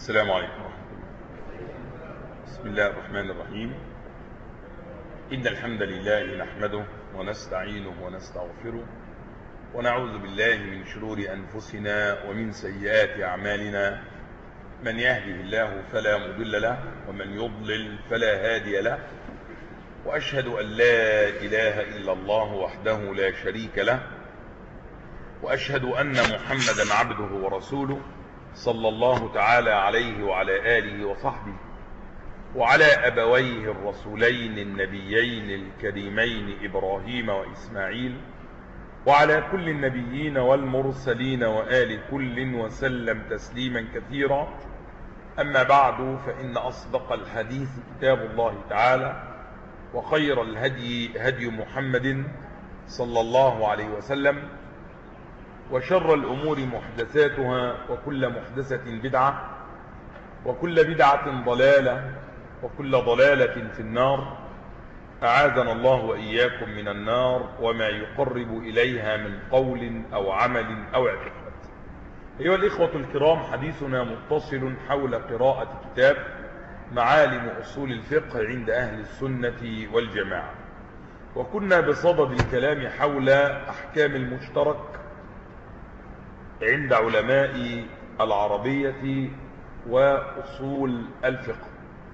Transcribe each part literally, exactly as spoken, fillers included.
السلام عليكم ورحمة الله. بسم الله الرحمن الرحيم. إن الحمد لله نحمده ونستعينه ونستغفره ونعوذ بالله من شرور أنفسنا ومن سيئات أعمالنا. من يهده الله فلا مضل له ومن يضلل فلا هادي له، وأشهد أن لا إله إلا الله وحده لا شريك له، وأشهد أن محمدا عبده ورسوله صلى الله تعالى عليه وعلى آله وصحبه وعلى أبويه الرسولين النبيين الكريمين إبراهيم وإسماعيل وعلى كل النبيين والمرسلين وآل كل وسلم تسليما كثيرا. أما بعد، فإن أصدق الحديث كتاب الله تعالى، وخير الهدي هدي محمد صلى الله عليه وسلم، وشر الأمور محدثاتها، وكل محدثة بدعة، وكل بدعة ضلالة، وكل ضلالة في النار. أعاذنا الله وإياكم من النار وما يقرب إليها من قول أو عمل أو اعتقاد. أيها الإخوة الكرام، حديثنا متصل حول قراءة كتاب معالم أصول الفقه عند أهل السنة والجماعة، وكنا بصدد الكلام حول أحكام المشترك عند علماء العربية وأصول الفقه.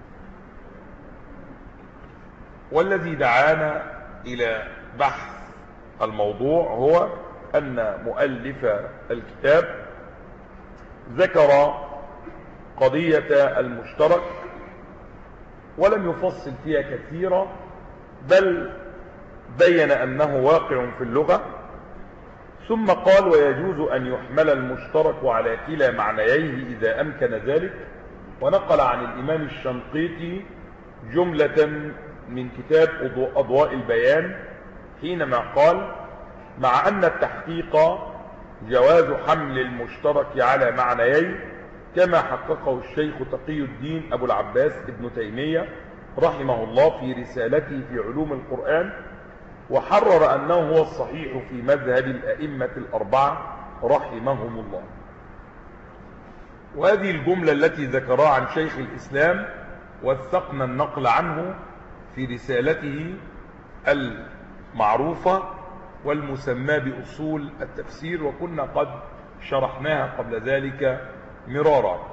والذي دعانا إلى بحث الموضوع هو أن مؤلف الكتاب ذكر قضية المشترك ولم يفصل فيها كثيرا، بل بين أنه واقع في اللغة، ثم قال: ويجوز أن يحمل المشترك على كلا معنييه إذا أمكن ذلك. ونقل عن الإمام الشنقيطي جملة من كتاب أضواء البيان حينما قال: مع أن التحقيق جواز حمل المشترك على معنيين، كما حققه الشيخ تقي الدين أبو العباس ابن تيمية رحمه الله في رسالته في علوم القرآن، وحرر أنه هو الصحيح في مذهب الأئمة الأربعة رحمهم الله. وهذه الجملة التي ذكرها عن شيخ الإسلام وثقنا النقل عنه في رسالته المعروفة والمسمى بأصول التفسير، وكنا قد شرحناها قبل ذلك مرارا.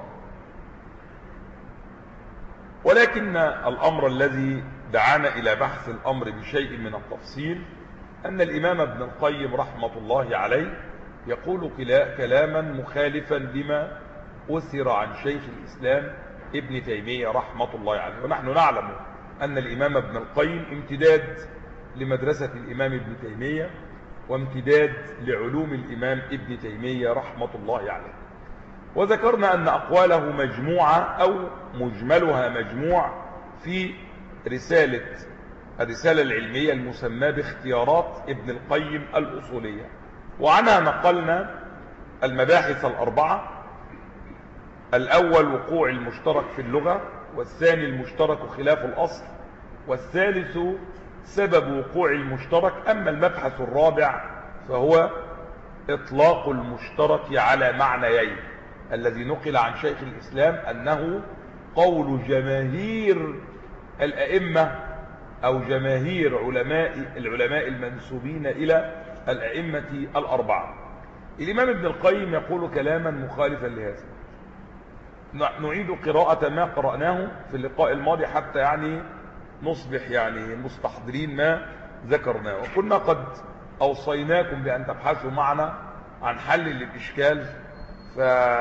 ولكن الأمر الذي دعانا إلى بحث الأمر بشيء من التفصيل أن الإمام ابن القيم رحمة الله عليه يقول كلاما مخالفا لما أثر عن شيخ الإسلام ابن تيمية رحمة الله عليه. ونحن نعلم أن الإمام ابن القيم امتداد لمدرسة الإمام ابن تيمية، وامتداد لعلوم الإمام ابن تيمية رحمة الله عليه. وذكرنا أن أقواله مجموعة أو مجملها مجموع في رسالة الرسالة العلمية المسمى باختيارات ابن القيم الأصولية، وعنها نقلنا المباحث الأربعة: الأول وقوع المشترك في اللغة، والثاني المشترك خلاف الأصل، والثالث سبب وقوع المشترك. أما المبحث الرابع فهو إطلاق المشترك على معنيين، الذي نقل عن شيخ الإسلام أنه قول جماهير الأئمة أو جماهير علماء العلماء المنسوبين إلى الأئمة الأربعة. الإمام ابن القيم يقول كلاما مخالفا لهذا. نعيد قراءة ما قرأناه في اللقاء الماضي حتى يعني نصبح يعني مستحضرين ما ذكرناه، وكنا قد أوصيناكم بأن تبحثوا معنا عن حل للإشكال. ف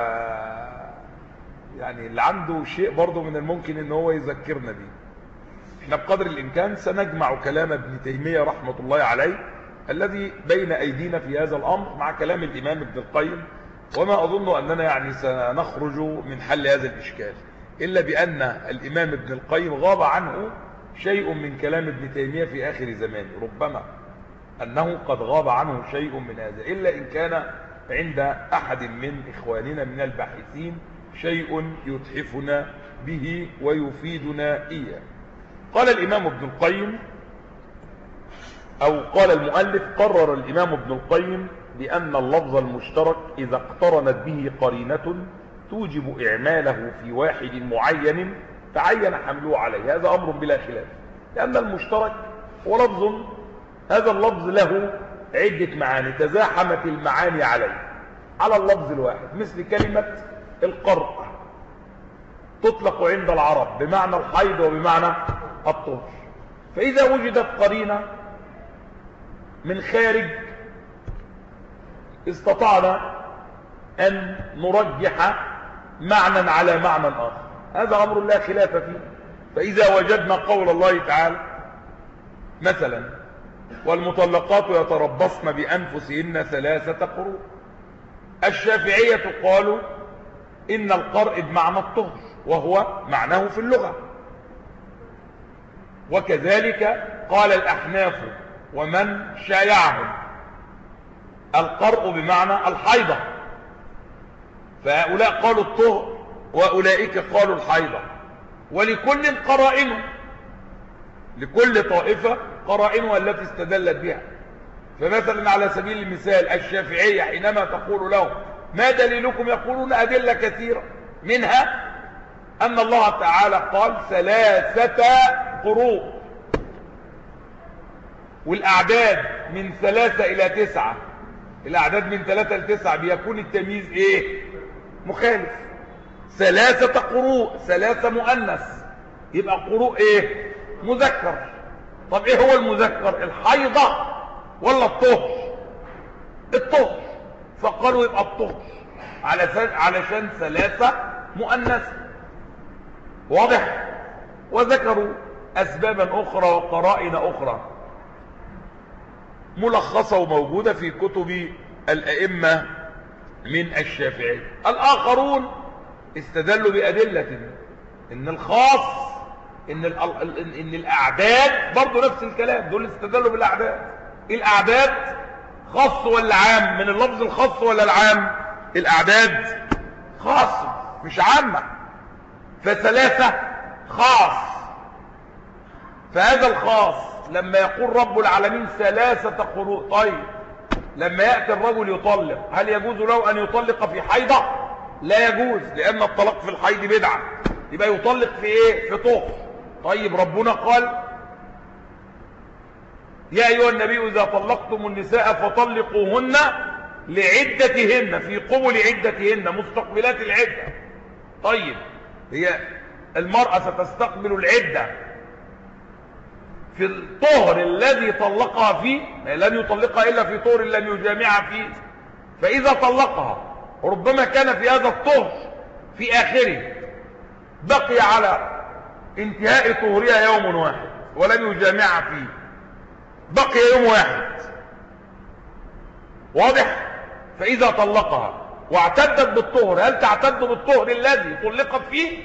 يعني اللي عنده شيء برضه من الممكن ان هو يذكرنا به. احنا بقدر الامكان سنجمع كلام ابن تيمية رحمة الله عليه الذي بين ايدينا في هذا الامر مع كلام الامام ابن القيم، وما اظن اننا يعني سنخرج من حل هذا الاشكال الا بان الامام ابن القيم غاب عنه شيء من كلام ابن تيمية في اخر زمانه، ربما انه قد غاب عنه شيء من هذا، الا ان كان عند احد من اخواننا من الباحثين شيء يتحفنا به ويفيدنا إياه. قال الإمام ابن القيم، أو قال المؤلف: قرر الإمام ابن القيم بأن اللفظ المشترك إذا اقترنت به قرينة توجب إعماله في واحد معين تعين حمله عليه، هذا أمر بلا خلاف، لأن المشترك هو لفظ، هذا اللفظ له عدة معاني تزاحمت المعاني عليه على اللفظ الواحد، مثل كلمة القرء تطلق عند العرب بمعنى الحيض وبمعنى الطهر، فإذا وجدت قرينة من خارج استطعنا أن نرجح معنى على معنى آخر، هذا أمر لا خلاف فيه. فإذا وجدنا قول الله تعالى مثلا والمطلقات يتربصن بأنفسهن ثلاثة قروء، الشافعية قالوا إن القرء بمعنى الطهر وهو معناه في اللغة، وكذلك قال الأحناف ومن شايعهم القرء بمعنى الحيضة، فهؤلاء قالوا الطهر وأولئك قالوا الحيضة، ولكل قرائنه، لكل طائفة قرائنها التي استدلت بها. فمثلا على سبيل المثال الشافعية حينما تقول له ما دليلكم، يقولون أدلة كثيرة، منها أن الله تعالى قال ثلاثة قروء، والأعداد من ثلاثة إلى تسعة، الأعداد من ثلاثة لتسعة بيكون التمييز إيه؟ مخالف. ثلاثة قروء، ثلاثة مؤنث، يبقى قروء إيه؟ مذكر. طب إيه هو المذكر؟ الحيضة ولا الطهر؟ الطهر، فقالوا يبقى الطهر علشان ثلاثة مؤنث، واضح؟ وذكروا أسبابا أخرى وقرائن أخرى ملخصة وموجودة في كتب الأئمة من الشافعي. الآخرون استدلوا بأدلة إن الخاص إن, إن الأعداد برضو نفس الكلام، دول استدلوا بالأعداد. الأعداد خاص ولا عام؟ من اللفظ الخاص ولا العام؟ الأعداد خاص مش عامة، فثلاثة خاص، فهذا الخاص لما يقول رب العالمين ثلاثة قروء، طيب لما يأتي الرجل يطلق هل يجوز له أن يطلق في حيضة؟ لا يجوز، لأن الطلاق في الحيض بدعة، يبقى يطلق في إيه؟ في طهر. طيب ربنا قال يا أيها النبي إذا طلقتم النساء فطلقوهن لعدتهن في قبل عدتهن مستقبلات العدة. طيب هي المرأة ستستقبل العدة في الطهر الذي طلقها فيه، لن يطلقها إلا في طهر لم يجامعها فيه، فإذا طلقها ربما كان في هذا الطهر في آخره بقي على انتهاء طهرها يوم واحد ولم يجامعها فيه، بقي يوم واحد، واضح؟ فإذا طلقها واعتدت بالطهر، هل تعتد بالطهر الذي طلقت فيه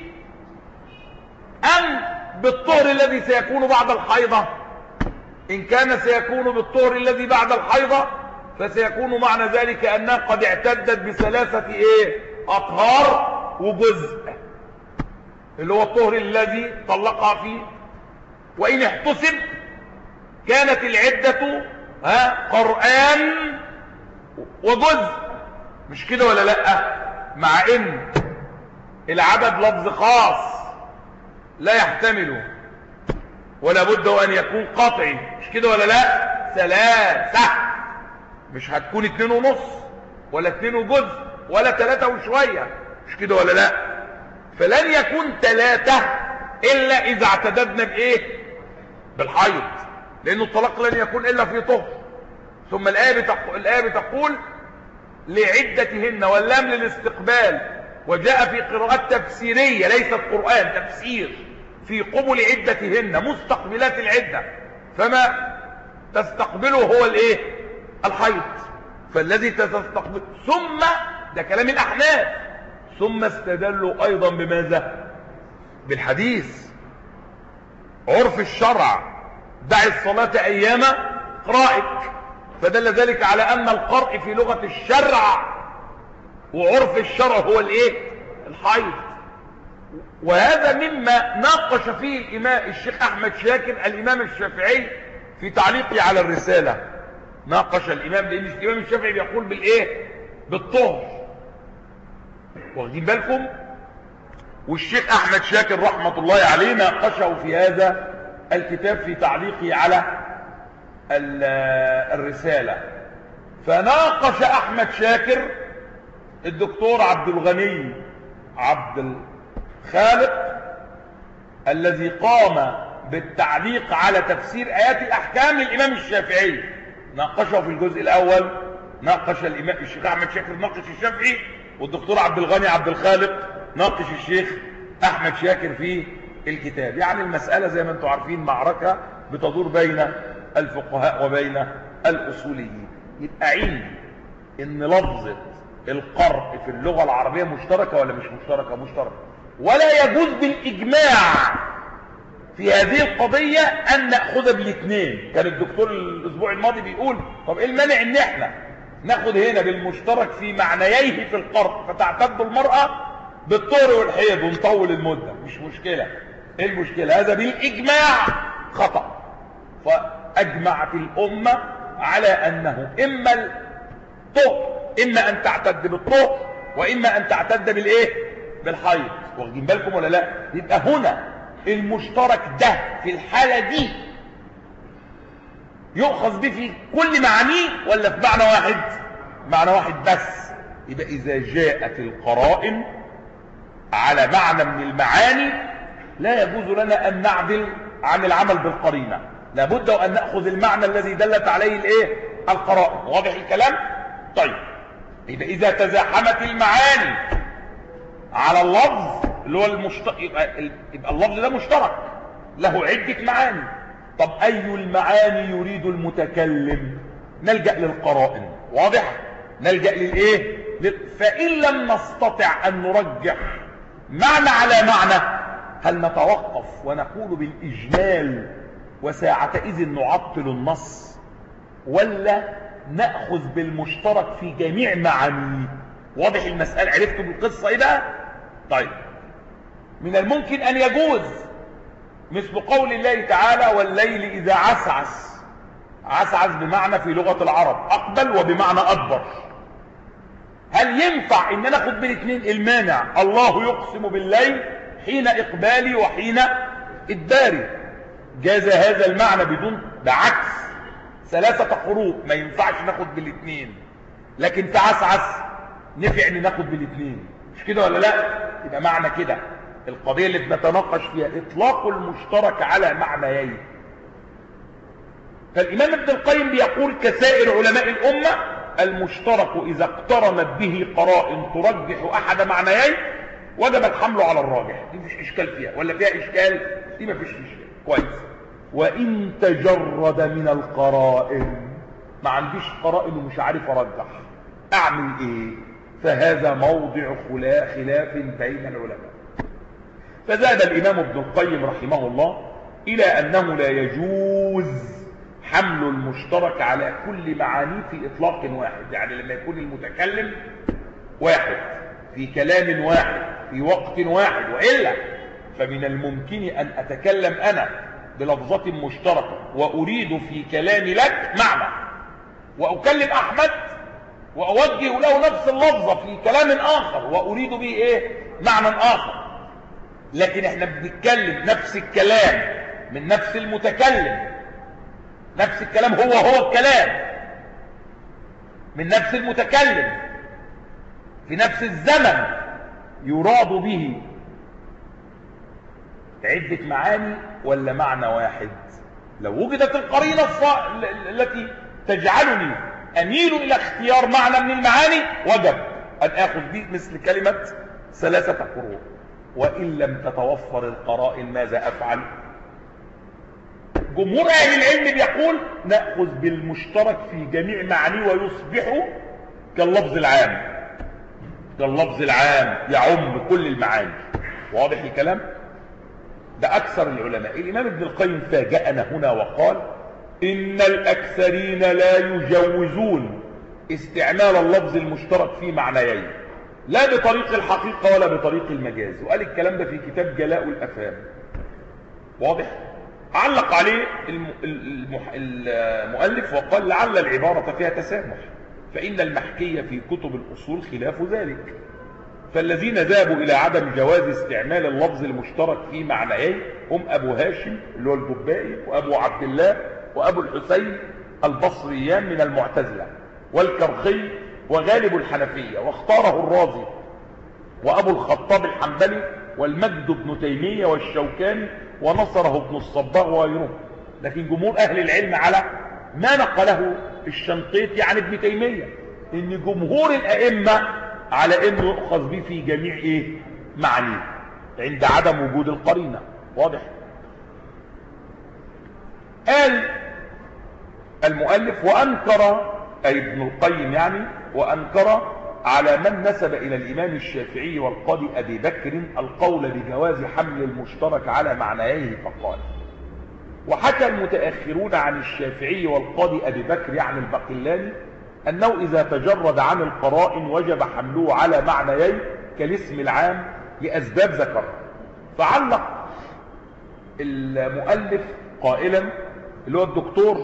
أم بالطهر الذي سيكون بعد الحيضة؟ إن كان سيكون بالطهر الذي بعد الحيضة فسيكون معنى ذلك أنها قد اعتدت بثلاثة إيه؟ أطهار وجزء، اللي هو الطهر الذي طلقها فيه. وإن احتسب كانت العدة ها قرآن وجزء، مش كده ولا لا؟ مع ان العدد لفظ خاص لا يحتمل ولا بد ان يكون قطعي، مش كده ولا لا؟ ثلاثة، مش هتكون اتنين ونص ولا اتنين وجزء ولا ثلاثة وشوية، مش كده ولا لا؟ فلن يكون ثلاثة الا اذا اعتددنا بايه؟ بالحيض، لانه الطلاق لن يكون الا في طهر. ثم الآية بتقول, الآية بتقول لعدتهن، واللام للاستقبال، وجاء في قراءات تفسيرية ليست قرآن، تفسير، في قبل عدتهن مستقبلات العدة، فما تستقبله هو الايه؟ الحيض، فالذي تستقبل. ثم ده كلام الأحناف، ثم استدلوا أيضا بماذا؟ بالحديث عرف الشرع دع الصلاة أيام قرائك، فدل ذلك على أن القرء في لغة الشرع وعرف الشرع هو الايه؟ الحيض. وهذا مما ناقش فيه الإمام الشيخ أحمد شاكر الإمام الشافعي في تعليقه على الرسالة، ناقش الإمام، لأن الإمام الشافعي بيقول بالإيه؟ بالطهر، واخدين بالكم؟ والشيخ أحمد شاكر رحمة الله عليه ناقشه في هذا الكتاب في تعليقه على الرسالة. فناقش أحمد شاكر الدكتور عبد الغني عبد الخالق الذي قام بالتعليق على تفسير آيات الأحكام للإمام الشافعي، ناقشه في الجزء الأول. ناقش الإمام الشيخ أحمد شاكر ناقش الشافعي، والدكتور عبد الغني عبد الخالق ناقش الشيخ أحمد شاكر في الكتاب. يعني المسألة زي ما انتم عارفين معركة بتدور بين الفقهاء وبين الأصوليين. يبقى عندي إن لفظة القرء في اللغة العربية مشتركة ولا مش مشتركة؟ مشتركة. ولا يجوز بالإجماع في هذه القضية أن نأخذ بالاثنين. كان الدكتور الأسبوع الماضي بيقول طب إيه المانع إن إحنا ناخد هنا بالمشترك في معنييه في القرء فتعتد المرأة بالطهر والحيض ونطول المدة، مش مشكلة. إيه المشكلة؟ هذا بالإجماع خطأ. فأجمعت الأمة على أنه إما الطهر إما أن تعتد بالطهر وإما أن تعتد بالإيه؟ بالحيض. واخدين بالكم ولا لا؟ يبقى هنا المشترك ده في الحالة دي يؤخذ به في كل معانيه ولا في معنى واحد؟ معنى واحد بس. يبقى إذا جاءت القرائن على معنى من المعاني لا يجوز لنا أن نعدل عن العمل بالقرينة، لابد أن نأخذ المعنى الذي دلت عليه الايه؟ القرائن. واضح الكلام؟ طيب يبقى إذا تزاحمت المعاني على اللفظ اللي هو المشترك، يبقى, يبقى اللفظ ده مشترك له عدة معاني. طب أي المعاني يريد المتكلم؟ نلجأ للقرائن. واضح؟ نلجأ للإيه؟ لل... فإن لم نستطع أن نرجح معنى على معنى، هل نتوقف ونقول بالإجمال وساعتئذ نعطل النص، ولا نأخذ بالمشترك في جميع معانيه؟ واضح المسألة؟ عرفتوا بالقصة إيه بقى؟ طيب من الممكن أن يجوز مثل قول الله تعالى والليل إذا عسعس. عسعس بمعنى في لغة العرب أقبل وبمعنى أدبر. هل ينفع إن ناخد بالاثنين؟ المانع الله يقسم بالليل حين إقبالي وحين إدباري. جاز هذا المعنى بدون، بعكس ثلاثة حروف ما ينفعش ناخد بالاثنين، لكن في عسعس نفع ان ناخد بالاثنين. مش كده ولا لا؟ يبقى معنى كده القضية اللي بنتناقش فيها إطلاق المشترك على معنيين. فالإمام ابن القيم بيقول كسائر علماء الأمة المشترك إذا اقترنت به قرائن ترجح أحد معنيين وجب الحمل على الراجح. دي مش إشكال فيها، ولا فيها إشكال؟ دي ما فيش إشكال. كويس. وإن تجرد من القرائن، ما عنديش قرائن ومش عارف أرجح، أعمل إيه؟ فهذا موضع خلاف بين العلماء. فذهب الإمام ابن القيم رحمه الله إلى أنه لا يجوز حمل المشترك على كل معانيه في إطلاق واحد. يعني لما يكون المتكلم واحد في كلام واحد في وقت واحد، وإلا فمن الممكن أن أتكلم أنا بلفظة مشتركة وأريد في كلامي لك معنى، وأكلم أحمد وأوجه له نفس اللفظة في كلام آخر وأريد به إيه؟ معنى آخر. لكن احنا بنتكلم نفس الكلام من نفس المتكلم، نفس الكلام هو هو الكلام من نفس المتكلم في نفس الزمن، يراد به عدة معاني ولا معنى واحد. لو وجدت القرينة التي تجعلني أميل إلى اختيار معنى من المعاني وجب أن آخذ به مثل كلمة ثلاثة قروء. وإن لم تتوفر القرائن ماذا أفعل؟ جمهور أهل العلم بيقول نأخذ بالمشترك في جميع معانيه ويصبح كاللفظ العام، كاللفظ العام يعم كل المعاني. واضح الكلام؟ ده أكثر العلماء. الإمام ابن القيم فاجأنا هنا وقال إن الأكثرين لا يجوزون استعمال اللفظ المشترك في معنيين، لا بطريق الحقيقة ولا بطريق المجاز. وقال الكلام ده في كتاب جلاء الأفهام. واضح؟ علق عليه المؤلف وقال لعل العبارة فيها تسامح، فإن المحكية في كتب الأصول خلاف ذلك. فالذين ذهبوا إلى عدم جواز استعمال اللفظ المشترك في معنيين هم أبو هاشم اللي هو الجبائي وأبو عبد الله وأبو الحسين البصريان من المعتزلة، والكرخي وغالب الحنفية، واختاره الرازي وأبو الخطاب الحنبلي والمجد بن تيمية والشوكاني ونصره ابن الصباغ وغيره. لكن جمهور أهل العلم على ما نقله الشنقيطي عن ابن تيمية، إن جمهور الأئمة على إنه يؤخذ به في جميع إيه معانيه عند عدم وجود القرينة. واضح؟ قال المؤلف وأنكر أي ابن القيم يعني وأنكر على من نسب إلى الإمام الشافعي والقاضي أبي بكر القول بجواز حمل المشترك على معنييه فقال. وحكى المتأخرون عن الشافعي والقاضي أبي بكر عن البقلاني أنه إذا تجرد عن القرائن وجب حمله على معنيين كالاسم العام لأسباب ذكرها. فعلق المؤلف قائلا اللي هو الدكتور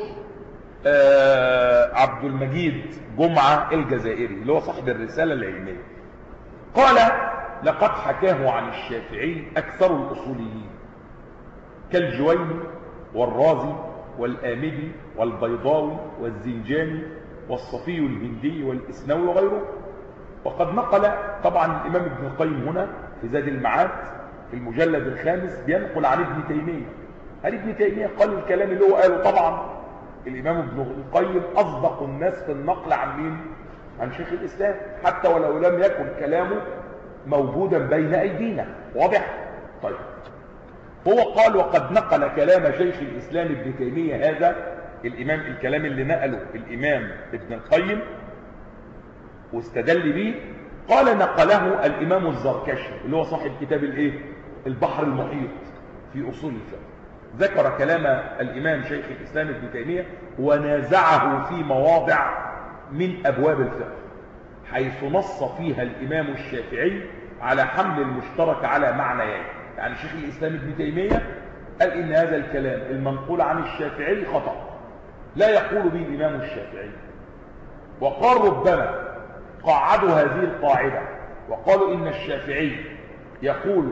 آه عبد المجيد جمعة الجزائري اللي هو صاحب الرسالة العلمية، قال لقد حكاه عن الشافعي أكثر الأصوليين كالجويني والرازي والآمدي والبيضاوي والزنجاني والصفي الهندي والإسنوي وغيره. وقد نقل طبعا الإمام ابن القيم هنا في زاد المعاد في المجلد الخامس بينقل عن ابن تيمية. هل ابن تيمية قال الكلام اللي هو قاله؟ طبعا الإمام ابن القيم أصدق الناس في النقل عن مين؟ عن شيخ الإسلام، حتى ولو لم يكن كلامه موجودا بين أيدينا. واضح؟ طيب، هو قال وقد نقل كلام شيخ الإسلام ابن تيمية هذا الإمام، الكلام اللي نقله الإمام ابن القيم واستدل به، قال نقله الإمام الزركشي اللي هو صاحب كتاب الايه البحر المحيط في أصول الفقه. ذكر كلام الإمام شيخ الإسلام ابن تيمية ونازعه في مواضع من أبواب الفقه حيث نص فيها الإمام الشافعي على حمل المشترك على معنيين. يعني شيخ الإسلام ابن تيمية قال إن هذا الكلام المنقول عن الشافعي خطأ لا يقول به الإمام الشافعي، وقال ربما قاعدوا هذه القاعدة وقالوا إن الشافعي يقول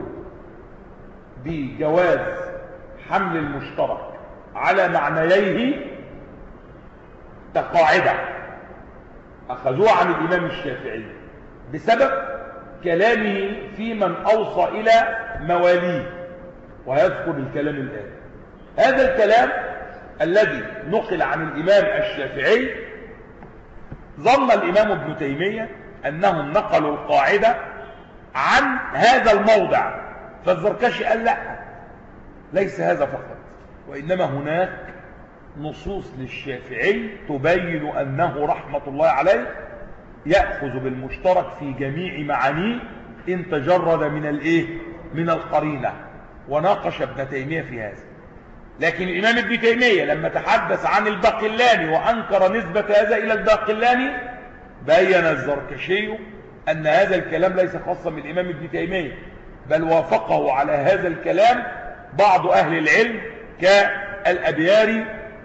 بجواز حمل المشترك على معنييه كقاعدة أخذوها عن الإمام الشافعي بسبب كلامه في من أوصى إلى مواليه، ويذكر الكلام الآن. هذا الكلام الذي نقل عن الإمام الشافعي ظن الإمام ابن تيمية أنهم نقلوا القاعدة عن هذا الموضع، فالزركشي قال لا، ليس هذا فقط، وإنما هناك نصوص للشافعي تبين أنه رحمة الله عليه يأخذ بالمشترك في جميع معانيه إن تجرد من الإيه؟ من القرينة. وناقش ابن تيمية في هذا. لكن الإمام ابن تيمية لما تحدث عن الباقلاني وأنكر نسبة هذا إلى الباقلاني بين الزركشي أن هذا الكلام ليس خاصا بالإمام ابن تيمية، بل وافقه على هذا الكلام بعض أهل العلم كالأبياري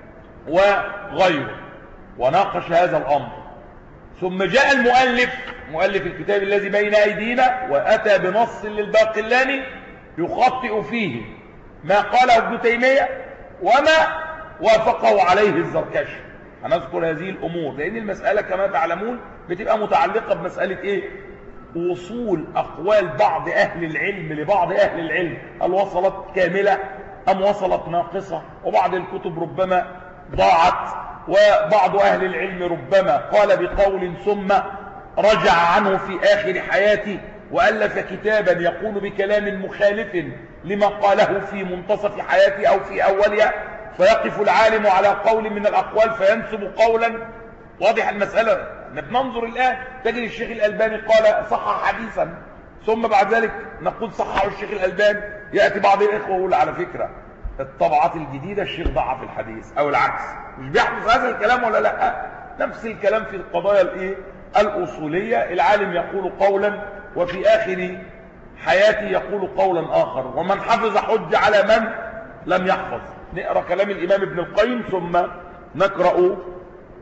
وغيره، وناقش هذا الأمر. ثم جاء المؤلف مؤلف الكتاب الذي بين أيدينا وأتى بنص للباقلاني يخطئ فيه ما قاله ابن تيمية وما وافقه عليه الزركشي. هنذكر هذه الأمور لأن المسألة كما تعلمون بتبقى متعلقة بمسألة إيه؟ وصول أقوال بعض أهل العلم لبعض أهل العلم، هل وصلت كاملة أم وصلت ناقصة؟ وبعض الكتب ربما ضاعت، وبعض أهل العلم ربما قال بقول ثم رجع عنه في آخر حياته وألف كتابا يقول بكلام مخالف لما قاله في منتصف حياته أو في أولها، فيقف العالم على قول من الأقوال فينسب قولا. واضح المسألة؟ ننظر الآن تجد الشيخ الألباني قال صح حديثا، ثم بعد ذلك نقول صحه الشيخ الألباني، يأتي بعض الإخوة ويقول على فكرة الطبعات الجديدة الشيخ ضعف الحديث أو العكس. مش بيحدث هذا الكلام ولا لا؟ نفس الكلام في القضايا الإيه؟ الأصولية، العالم يقول قولا وفي آخر حياته يقول قولا آخر، ومن حفظ حج على من لم يحفظ. نقرأ كلام الإمام ابن القيم ثم نقرأ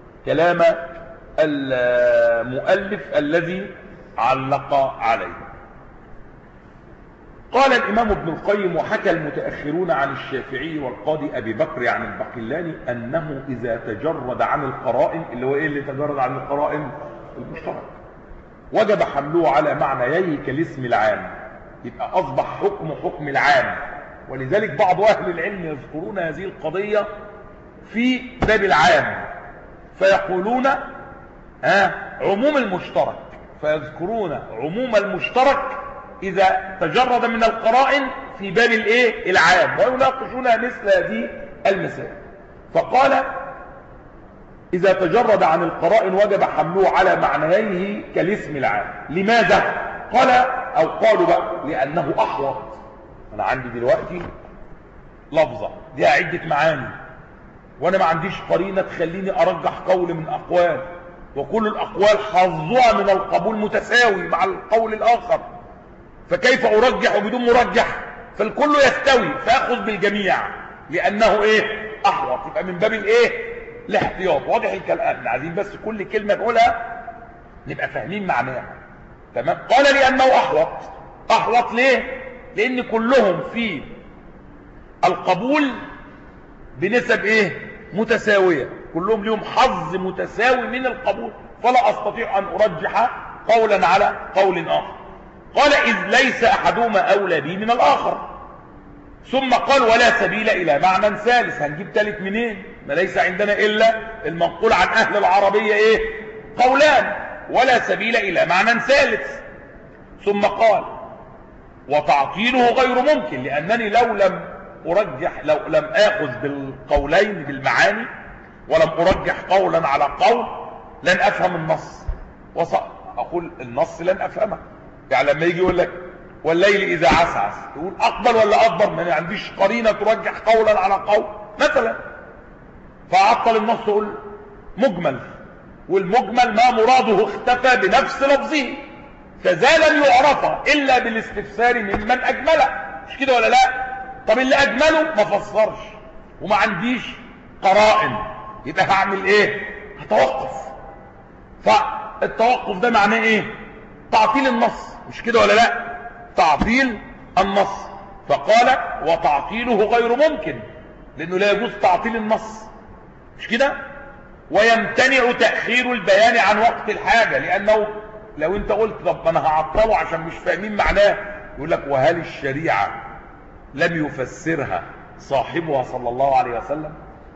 كلام المؤلف الذي علق عليه. قال الإمام ابن القيم: وحكى المتأخرون عن الشافعي والقاضي أبي بكر عن البقلاني أنه إذا تجرد عن القرائن، اللي هو إيه اللي تجرد عن القرائن؟ المشترك، وجب حمله على معنييه كالاسم العام، يبقى أصبح حكم حكم العام. ولذلك بعض أهل العلم يذكرون هذه القضية في باب العام فيقولون ها عموم المشترك، فيذكرون عموم المشترك إذا تجرد من القرائن في باب الايه العام، ويناقشون مثل هذه المسائل. فقال: إذا تجرد عن القرائن وجب حمله على معنييه كالاسم العام. لماذا؟ قال أو قالوا بقى: لأنه أحوط. أنا عندي دلوقتي لفظة دي عدة معاني، وأنا ما عنديش قرينة تخليني أرجح قول من أقوال، وكل الأقوال حظها من القبول متساوي مع القول الآخر، فكيف أرجح بدون مرجح؟ فالكل يستوي فأخذ بالجميع لأنه إيه؟ أحوط. يبقى من باب الإيه؟ الاحتياط. واضح الكلام؟ عايزين بس كل كلمة نقولها نبقى فاهمين معناها. تمام؟ قال: لأنه أحوط. أحوط ليه؟ لأن كلهم في القبول بنسب إيه؟ متساوية، كلهم لهم حظ متساوي من القبول، فلا أستطيع أن أرجح قولا على قول آخر. قال: إذ ليس أحدهما أولى به من الآخر. ثم قال: ولا سبيل إلى معنى ثالث. هنجيب ثالث منين؟ ما ليس عندنا إلا المنقول عن أهل العربية إيه؟ قولان، ولا سبيل إلى معنى ثالث. ثم قال: وتعطيله غير ممكن، لأنني لو لم أرجح لو لم آخذ بالقولين بالمعاني ولم أرجح قولا على قول لن أفهم النص، وأقول النص لن أفهمه. يعني لما يجي يقول لك: والليل إذا عسعس، تقول أقبل ولا أدبر؟ ما عنديش قرينة ترجح قولا على قول مثلا، فأعطل النص تقول مجمل، والمجمل ما مراده اختفى بنفس لفظه، فذا لن يعرف إلا بالاستفسار ممن أجمله. مش كده ولا لا؟ طب اللي أجمله ما فسرش وما عنديش قرائن، يبقى هعمل إيه؟ هتوقف. فالتوقف ده معناه إيه؟ تعطيل النص. مش كده ولا لا؟ تعطيل النص. فقال: وتعطيله غير ممكن، لأنه لا يجوز تعطيل النص. مش كده؟ ويمتنع تأخير البيان عن وقت الحاجة، لأنه لو انت قلت طب انا هعطله عشان مش فاهمين معناه، يقول لك: وهل الشريعة لم يفسرها صاحبها صلى الله عليه وسلم؟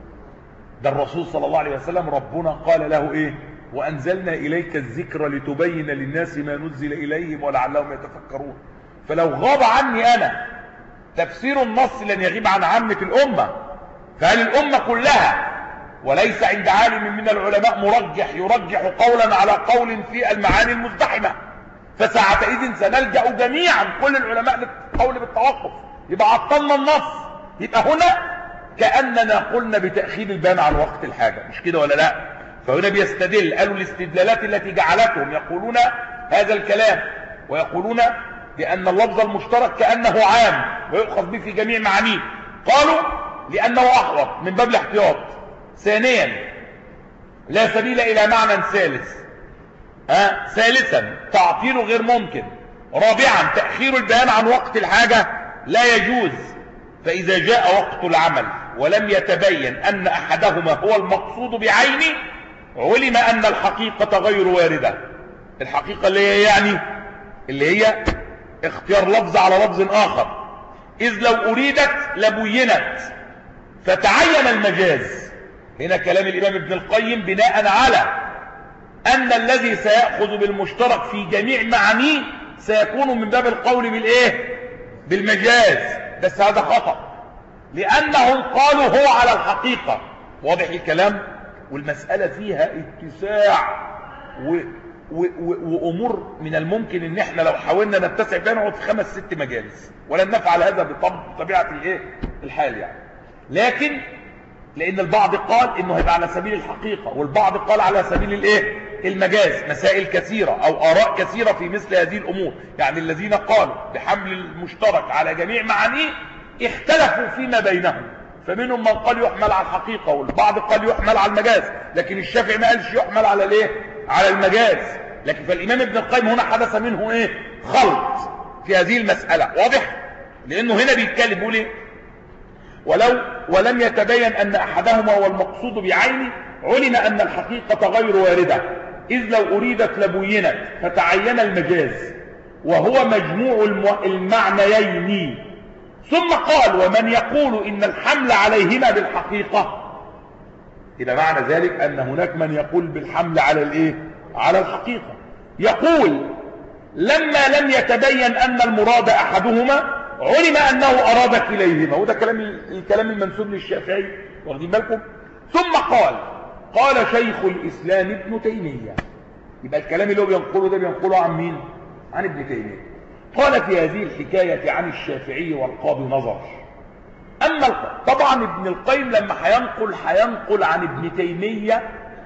ده الرسول صلى الله عليه وسلم ربنا قال له ايه؟ وأنزلنا إليك الذكر لتبين للناس ما نزل إليهم ولعلهم يتفكرون. فلو غاب عني أنا تفسير النص لن يغيب عن عامة الأمة، فهل الأمة كلها وليس عند عالم من العلماء مرجح يرجح قولا على قول في المعاني المزدحمة؟ فساعتئذ سنلجأ جميعا كل العلماء للقول بالتوقف، يبقى عطلنا النص. يبقى هنا كأننا قلنا بتأخير البيان عن وقت الحاجة. مش كده ولا لا؟ فهنا بيستدل، قالوا الاستدلالات التي جعلتهم يقولون هذا الكلام، ويقولون بأن اللفظ المشترك كأنه عام ويؤخذ به في جميع معانيه. قالوا: لأنه أحوط من باب الاحتياط. ثانيا: لا سبيل إلى معنى ثالث. ها؟ ثالثا: تعطيله غير ممكن. رابعا: تأخير البيان عن وقت الحاجة لا يجوز، فإذا جاء وقت العمل ولم يتبين أن أحدهما هو المقصود بعينه علم أن الحقيقة غير واردة. الحقيقة اللي هي يعني اللي هي اختيار لفظ على لفظ آخر، إذ لو أريدت لبينت فتعين المجاز. هنا كلام الإمام ابن القيم بناء على أن الذي سيأخذ بالمشترك في جميع معانيه سيكون من باب القول بالإيه؟ بالمجاز. بس هذا خطأ، لأنهم قالوا هو على الحقيقة. واضح الكلام؟ والمسألة فيها اتساع و... و... و... وأمور من الممكن ان احنا لو حاولنا نتسع بها نقعد في خمس ست مجالس، ولن نفعل هذا بطبيعة الايه الحال يعني. لكن لأن البعض قال انه هيبقى على سبيل الحقيقة، والبعض قال على سبيل الايه المجاز. مسائل كثيرة او آراء كثيرة في مثل هذه الأمور. يعني الذين قالوا بحمل المشترك على جميع معانيه اختلفوا فيما بينهم، فمنهم من قال يحمل على الحقيقة، والبعض قال يحمل على المجاز. لكن الشافعي ما قالش يحمل على الايه على المجاز. لكن فالإمام ابن القيم هنا حدث منه ايه خلط في هذه المسألة. واضح؟ لأنه هنا بيتكلم بيقول ايه؟ ولو ولم يتبين أن أحدهما هو المقصود بعينه علم أن الحقيقة غير واردة، إذ لو أريدت لبينت فتعين المجاز وهو مجموع المعنيين. ثم قال ومن يقول إن الحمل عليهما بالحقيقة، إذا معنى ذلك أن هناك من يقول بالحمل على الإيه؟ على الحقيقة. يقول لما لم يتبين أن المراد أحدهما علم أنه أراد كليهما، وده كلام الكلام المنسوب للشافعي، واخدين بالكم؟ ثم قال قال شيخ الإسلام ابن تيمية، يبقى الكلام اللي هو بينقله ده بينقله عن مين؟ عن ابن تيمية. قال في هذه الحكاية عن الشافعي والقاضي نظر. أما طبعا ابن القيم لما هينقل هينقل عن ابن تيمية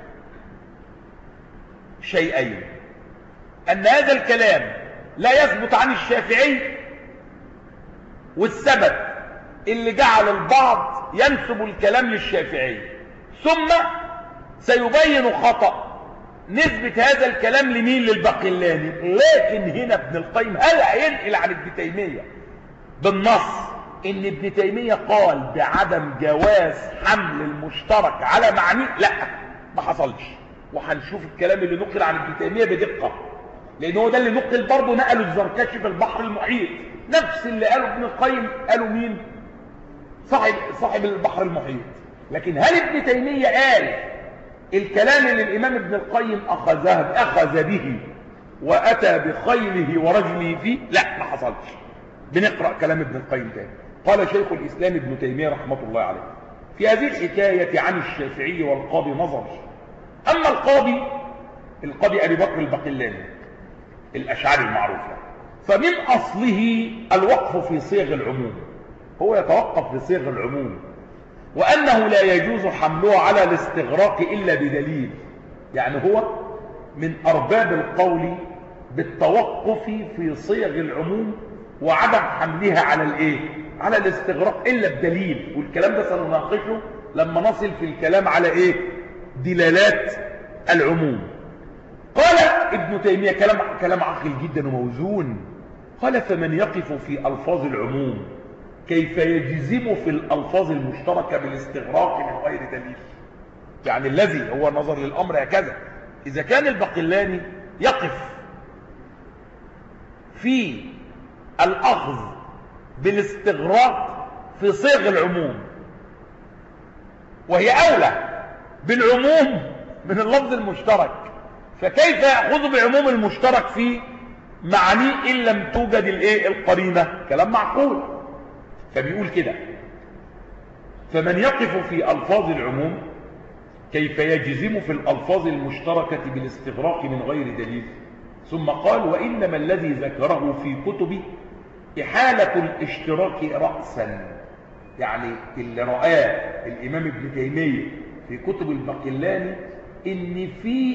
شيئين: أن هذا الكلام لا يثبت عن الشافعي، والسبب اللي جعل البعض ينسب الكلام للشافعي، ثم سيبين خطأ نسبة هذا الكلام لمين؟ للباقلاني. لكن هنا ابن القيم هل هينقل عن ابن تيمية بالنص ان ابن تيمية قال بعدم جواز حمل المشترك على معنيه؟ لا، ما حصلش. وهنشوف الكلام اللي نقل عن ابن تيمية بدقة، لان هو ده اللي نقل برضه، نقله الزركشي في البحر المحيط، نفس اللي قاله ابن القيم قالوا مين؟ صاحب صاحب البحر المحيط. لكن هل ابن تيمية قال الكلام اللي الامام ابن القيم اخذه اخذ به واتى بخيله ورجله فيه؟ لا، ما حصلش. بنقرأ كلام ابن القيم تاني. قال شيخ الإسلام ابن تيمية رحمة الله عليه في هذه الحكاية عن الشافعي والقاضي نظر. أما القاضي القاضي أبي بكر الباقلاني الأشعري المعروف، فمن أصله الوقف في صيغ العموم، هو يتوقف في صيغ العموم، وأنه لا يجوز حمله على الاستغراق إلا بدليل. يعني هو من أرباب القول بالتوقف في صيغ العموم وعدم حملها على الايه؟ على الاستغراق الا بدليل. والكلام ده سنناقشه لما نصل في الكلام على ايه؟ دلالات العموم. قال ابن تيمية كلام كلام عاقل جدا وموزون. قال فمن يقف في الفاظ العموم كيف يجزم في الالفاظ المشتركه بالاستغراق من غير دليل؟ يعني الذي هو نظر للامر هكذا، اذا كان الباقلاني يقف في الأخذ بالاستغراق في صيغ العموم، وهي أولى بالعموم من اللفظ المشترك، فكيف يأخذ بعموم المشترك في معانيه إن لم توجد الإيه؟ القرينة؟ كلام معقول. فبيقول كده فمن يقف في ألفاظ العموم كيف يجزم في الألفاظ المشتركة بالاستغراق من غير دليل؟ ثم قال وإنما الذي ذكره في كتبه إحالة الاشتراك رأسا، يعني اللي رآه الإمام ابن تيمية في كتب الباقلاني إن في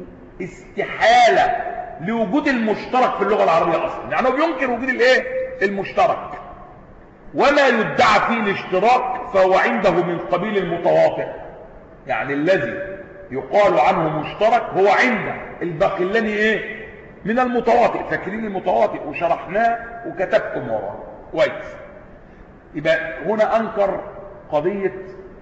استحالة لوجود المشترك في اللغة العربية أصلا، يعني هو بينكر وجود الإيه؟ المشترك، وما يدعى فيه الاشتراك فهو عنده من قبيل المتواطئ، يعني الذي يقال عنه مشترك هو عند الباقلاني إيه؟ من المتواطئ. فاكرين المتواطئ وشرحناه وكتبتم وراه كويس. يبقى هنا انكر قضيه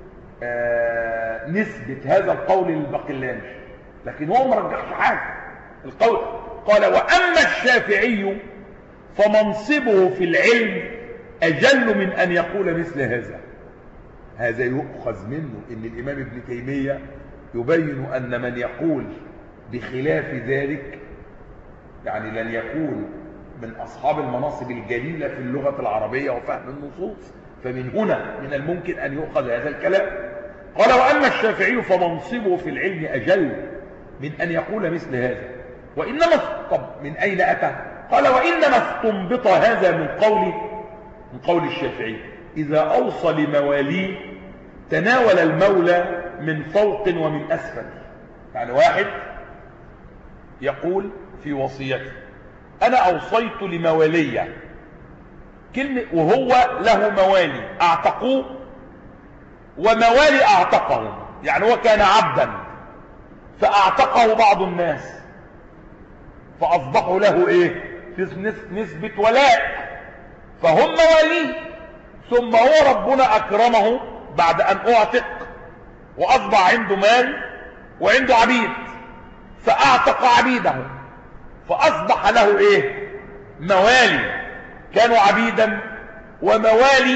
آه نسبه هذا القول للباقلاني، لكن هو ما رجحش حاجه القول. قال واما الشافعي فمنصبه في العلم اجل من ان يقول مثل هذا. هذا يؤخذ منه ان الامام ابن تيميه يبين ان من يقول بخلاف ذلك يعني لن يكون من أصحاب المناصب الجليلة في اللغة العربية وفهم النصوص، فمن هنا من الممكن أن يؤخذ هذا الكلام. قال وأما الشافعي فمنصبه في العلم أجل من أن يقول مثل هذا. وإنما طب من أين أتى؟ قال وإنما استنبط هذا من قول من قول الشافعي إذا أوصى لمواليه تناول المولى من فوق ومن أسفل. يعني واحد يقول في وصيته أنا أوصيت لموالية كلمة، وهو له موالي أعتقوه وموالي أعتقهم، يعني هو كان عبدا فأعتقه بعض الناس فأصبحوا له إيه؟ نسبة ولاء، فهم مواليه، ثم هو ربنا أكرمه بعد أن أعتق وأصبح عنده مال وعنده عبيد، فأعتق عبيده فأصبح له إيه؟ موالي كانوا عبيدا وموالي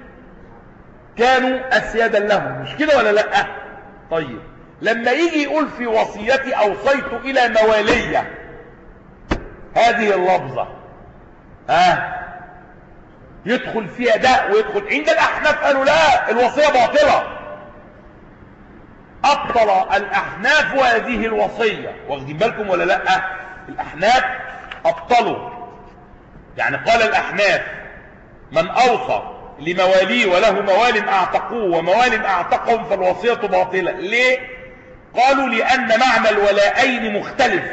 كانوا أسيادا لهم، مش كده ولا لأ؟ طيب لما يجي يقول في وصيتي أوصيت إلى موالية، هذه اللفظة ها يدخل فيها ده ويدخل. عند الأحناف قالوا لا، الوصية باطلة، أبطل الأحناف هذه الوصية. واخدين بالكم ولا لا؟ الأحناف أبطلوا، يعني قال الأحناف من أوصى لمواليه وله موال أعتقوه وموال أعتقهم فالوصية باطلة. ليه؟ قالوا لأن معنى الولائين مختلف،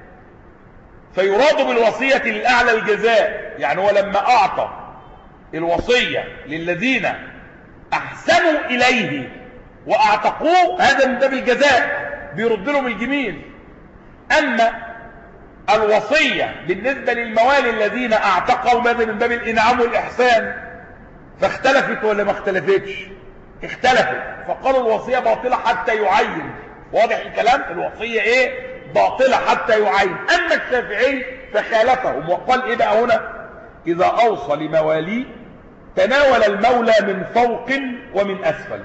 فيراد بالوصية للأعلى الجزاء. يعني هو لما أعطى الوصية للذين أحسنوا إليه وأعتقوه، هذا من باب الجزاء، بيرد لهم الجميل. أما الوصية بالنسبة للموالي الذين أعتقوا، ماذا من باب الإنعام والإحسان. فاختلفت ولا ما اختلفتش؟ اختلفت، فقالوا الوصية باطلة حتى يعين. واضح الكلام؟ الوصية ايه؟ باطلة حتى يعين. أما الشافعي فخالفهم وقال ايه بقى هنا؟ إذا أوصى لمواليه تناول المولى من فوق ومن أسفل.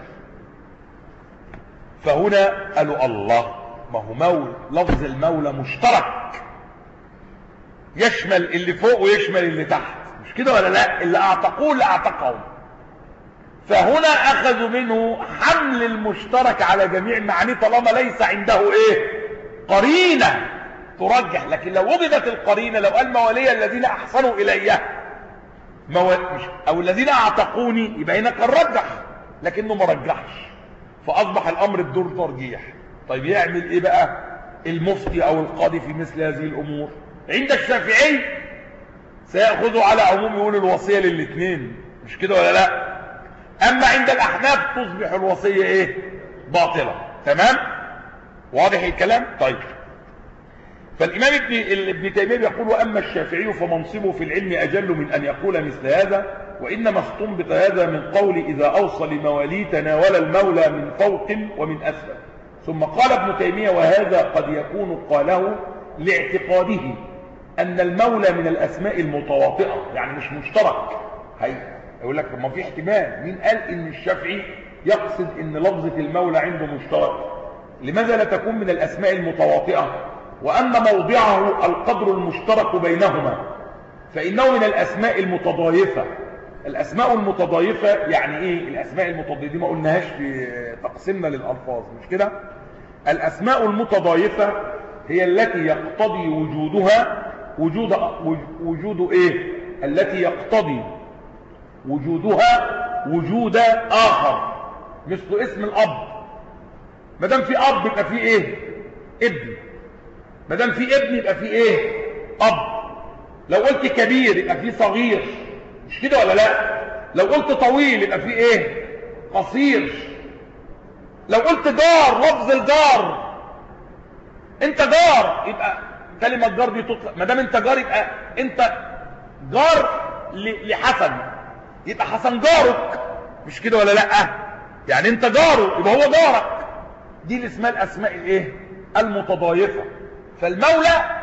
فهنا قالوا الله، ما هو مولى، لفظ المولى مشترك، يشمل اللي فوق ويشمل اللي تحت، مش كده ولا لا؟ اللي اعتقوه اللي اعتقهم. فهنا اخذوا منه حمل المشترك على جميع معانيه طالما ليس عنده ايه؟ قرينه ترجح. لكن لو وجدت القرينه، لو قال موالي الذين احسنوا الي مو... او الذين اعتقوني، يبقى هنا كان رجح، لكنه ما رجحش، فاصبح الامر بدور ترجيح. طيب يعمل ايه بقى المفتي او القاضي في مثل هذه الامور؟ عند الشافعي سيأخذوا على عموم، يقول الوصية للاثنين، مش كده ولا لا؟ اما عند الاحناف تصبح الوصية ايه؟ باطلة. تمام؟ واضح الكلام؟ طيب فالامام ابن, ابن تيمية يقول واما الشافعي فمنصبه في العلم اجل من ان يقول مثل هذا، وانما استنبط هذا من قول اذا اوصى لمواليه تناول المولى من فوق ومن اسفل. ثم قال ابن تيمية وهذا قد يكون قاله لاعتقاده ان المولى من الاسماء المتواطئه، يعني مش مشترك. هي يقول لك ما في احتمال، مين قال ان الشافعي يقصد ان لفظه المولى عنده مشترك؟ لماذا لا تكون من الاسماء المتواطئه؟ وان موضعه القدر المشترك بينهما، فانه من الاسماء المتضايفه. الاسماء المتضايفه يعني ايه؟ الاسماء المتضايفه دي ما قلناهاش في تقسيمنا للالفاظ، مش كده؟ الاسماء المتضايفه هي التي يقتضي وجودها وجود وجود ايه؟ التي يقتضي وجودها وجود اخر، مثل اسم الاب. ما دام في اب يبقى في ايه؟ ابن. ما دام في ابن يبقى في ايه؟ اب. لو قلت كبير يبقى في صغير، مش كده ولا لا؟ لو قلت طويل يبقى في ايه؟ قصير. لو قلت جار، لفظ الجار، انت جار، يبقى كلمة جار دي تطلق. ما دام انت جار يبقى انت جار لحسن، يبقى حسن جارك، مش كده ولا لا؟ يعني انت جاره يبقى هو جارك. دي اللي اسمها الاسماء الايه؟ المتضايفة. فالمولى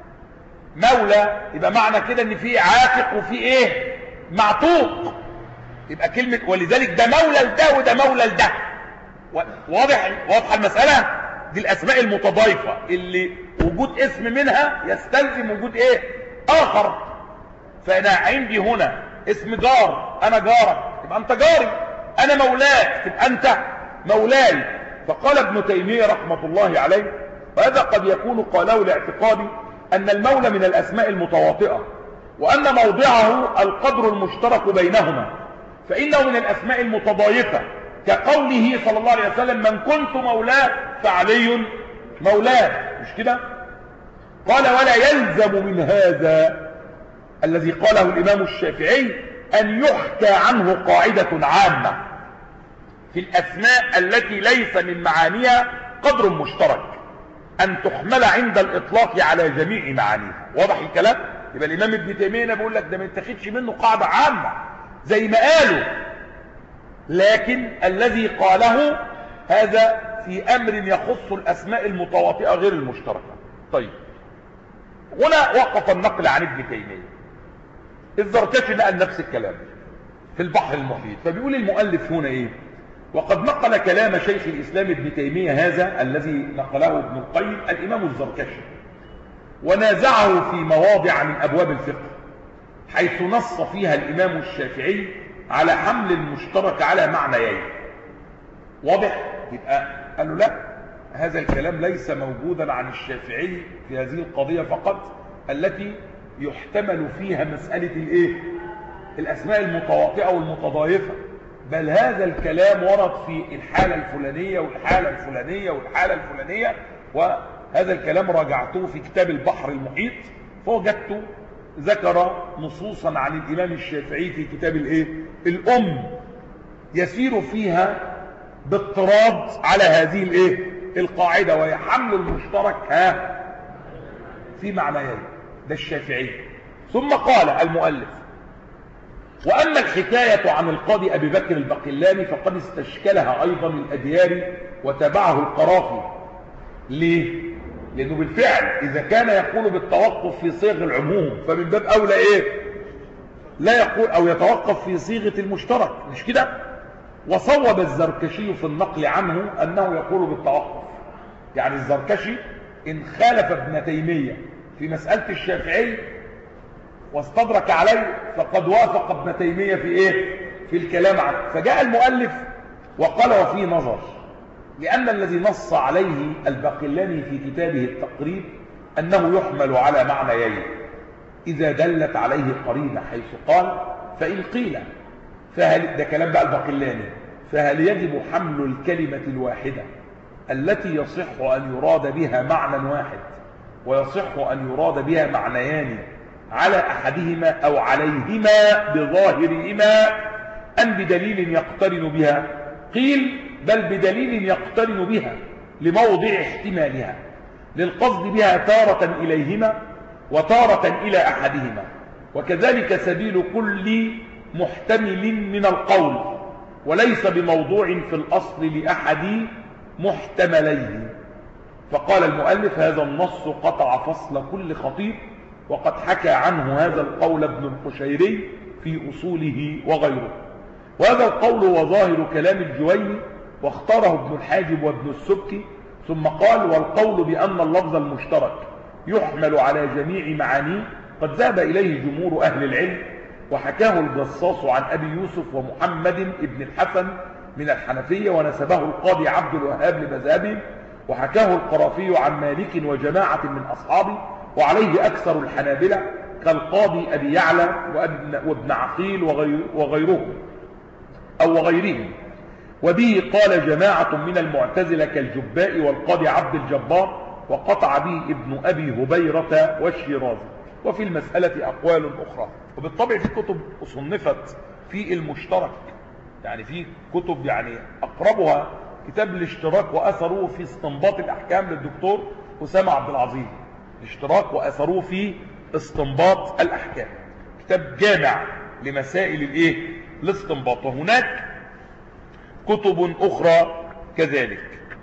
مولى يبقى معنى كده ان في عاتق وفي ايه؟ معتوق. يبقى كلمة، ولذلك ده مولى لده وده مولى لده. واضح واضحه المسألة؟ دي الاسماء المتضايفة اللي وجود اسم منها يستلزم وجود ايه؟ اخر. فانا عندي هنا اسم جار، انا جارك يبقى انت جاري، انا مولاك تبقى انت مولاي. فقال ابن تيمية رحمة الله عليه وهذا قد يكون قاله لاعتقادي ان المولى من الاسماء المتواطئة، وان موضعه القدر المشترك بينهما، فانه من الاسماء المتضايفة، كقوله صلى الله عليه وسلم من كنت مولاه فعلي مولاه، مش كده؟ قال ولا يلزم من هذا الذي قاله الامام الشافعي ان يحكى عنه قاعدة عامة في الاسماء التي ليس من معانيها قدر مشترك ان تحمل عند الاطلاق على جميع معانيها. واضح الكلام؟ يبقى الإمام ابن تيمية بيقول لك ده ما يتخذش منه قاعدة عامة زي ما قالوا، لكن الذي قاله هذا في أمر يخص الأسماء المتواطئة غير المشتركة. طيب هنا وقف النقل عن ابن تيمية، الزركشي نقل نفس الكلام في البحر المحيط، فبيقول المؤلف هنا ايه؟ وقد نقل كلام شيخ الإسلام ابن تيمية هذا الذي نقله ابن القيم الإمام الزركشي، ونازعه في مواضع من أبواب الفقه حيث نص فيها الإمام الشافعي على حمل المشترك على معنيين. واضح؟ يبقى قالوا لا، هذا الكلام ليس موجودا عن الشافعي في هذه القضية فقط التي يحتمل فيها مسألة الايه؟ الأسماء المتواطئة والمتضايفة، بل هذا الكلام ورد في الحالة الفلانية والحالة الفلانية والحالة الفلانية، وهذا الكلام راجعته في كتاب البحر المحيط فوجدته ذكر نصوصا عن الإمام الشافعي في كتاب الايه؟ الأم يسير فيها باضطراد على هذه الايه؟ القاعدة، وهي حمل المشترك ها في معنيين، ده الشافعي. ثم قال المؤلف: وأما الحكاية عن القاضي أبي بكر البقلاني فقد استشكلها أيضا الأدياري وتبعه القرافي. ليه؟ لأنه بالفعل إذا كان يقول بالتوقف في صيغ العموم فمن باب أولى إيه؟ لا يقول أو يتوقف في صيغة المشترك، مش كده؟ وصوب الزركشي في النقل عنه أنه يقول بالتوقف، يعني الزركشي إن خالف ابن تيمية في مسألة الشافعي واستدرك عليه فقد وافق ابن تيمية في إيه؟ في الكلام عنه. فجاء المؤلف وقال وفيه نظر، لأن الذي نص عليه الباقلاني في كتابه التقريب أنه يحمل على معنيين إذا دلت عليه قرينة، حيث قال: فإن قيل فهل، ده كلام بقى الباقلاني، فهل يجب حمل الكلمة الواحدة التي يصح أن يراد بها معنى واحد ويصح أن يراد بها معنيان على أحدهما أو عليهما بظاهرهما أم بدليل يقترن بها؟ قيل: بل بدليل يقترن بها لموضع احتمالها، للقصد بها تارة إليهما وتارة إلى أحدهما، وكذلك سبيل كل محتمل من القول، وليس بموضوع في الأصل لأحد محتمليه. فقال المؤلف: هذا النص قطع فصل كل خطيب، وقد حكى عنه هذا القول ابن القشيري في أصوله وغيره، وهذا القول هو ظاهر كلام الجويني واختاره ابن الحاجب وابن السبكي. ثم قال: والقول بأن اللفظ المشترك يحمل على جميع معانيه قد ذهب إليه جمهور أهل العلم، وحكاه الجصاص عن أبي يوسف ومحمد ابن الحسن من الحنفية، ونسبه القاضي عبد الوهاب لمذهبه، وحكاه القرافي عن مالك وجماعة من أصحابه، وعليه أكثر الحنابلة كالقاضي أبي يعلى وابن عقيل وغيرهم أو وغيرهم. وبه قال جماعة من المعتزلة كالجباء والقاضي عبد الجبار، وقطع به ابن أبي هبيرة والشيرازي. وفي المسألة أقوال أخرى. وبالطبع في كتب صنفت في المشترك، يعني في كتب يعني أقربها كتاب الاشتراك وأثره في استنباط الأحكام للدكتور أسامة عبد العظيم، الاشتراك وأثره في استنباط الأحكام، كتاب جامع لمسائل الايه؟ الاستنباط. وهناك كتب أخرى كذلك،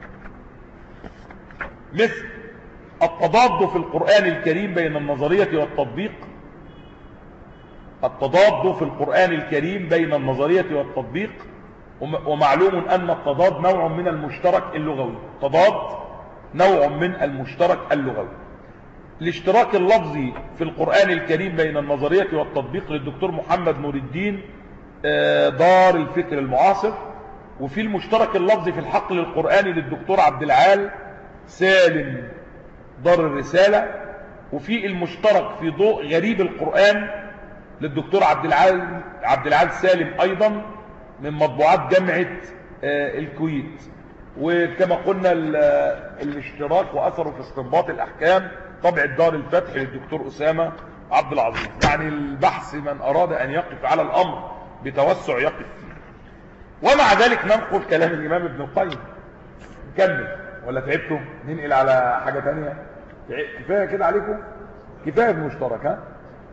مثل التضاد في القرآن الكريم بين النظرية والتطبيق، التضاد في القرآن الكريم بين النظرية والتطبيق. ومعلوم أن التضاد نوع من المشترك اللغوي، تضاد نوع من المشترك اللغوي. الاشتراك اللفظي في القرآن الكريم بين النظرية والتطبيق للدكتور محمد نور الدين دار الفكر المعاصر، وفي المشترك اللفظي في الحقل القرآني للدكتور عبد العال سالم دار الرسالة، وفي المشترك في ضوء غريب القرآن للدكتور عبد العال عبد العال سالم أيضا من مطبوعات جامعة الكويت. وكما قلنا الاشتراك وأثره في استنباط الأحكام طبع دار الفتح للدكتور أسامة عبد العظيم. يعني البحث من أراد أن يقف على الأمر بتوسع يقف فيه. ومع ذلك ننقل كلام الإمام ابن القيم. نكمل ولا تعبتوا؟ ننقل على حاجة تانية؟ كفاية كده عليكم؟ كفاية المشترك. ها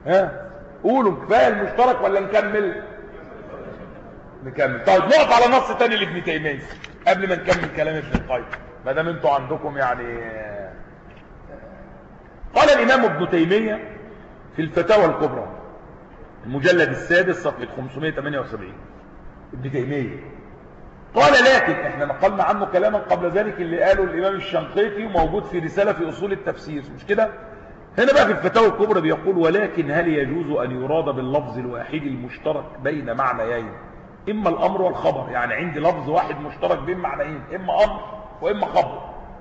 ها قولوا كفايه المشترك ولا نكمل؟ نكمل. طيب نقف على نص تاني لابن تيميه قبل ما نكمل كلام ابن القيم ما دام انتوا عندكم يعني. قال الامام ابن تيميه في الفتاوى الكبرى المجلد السادس صفحه خمسمائة وثمانية وسبعين، ابن تيميه قال لكن احنا نقلنا عنه كلاما قبل ذلك اللي قاله الامام الشنقيطي وموجود في رساله في اصول التفسير مش كده؟ هنا بقى في الفتاوى الكبرى بيقول ولكن هل يجوز ان يراد باللفظ الواحد المشترك بين معنيين اما الامر والخبر؟ يعني عندي لفظ واحد مشترك بين معنيين اما امر واما خبر،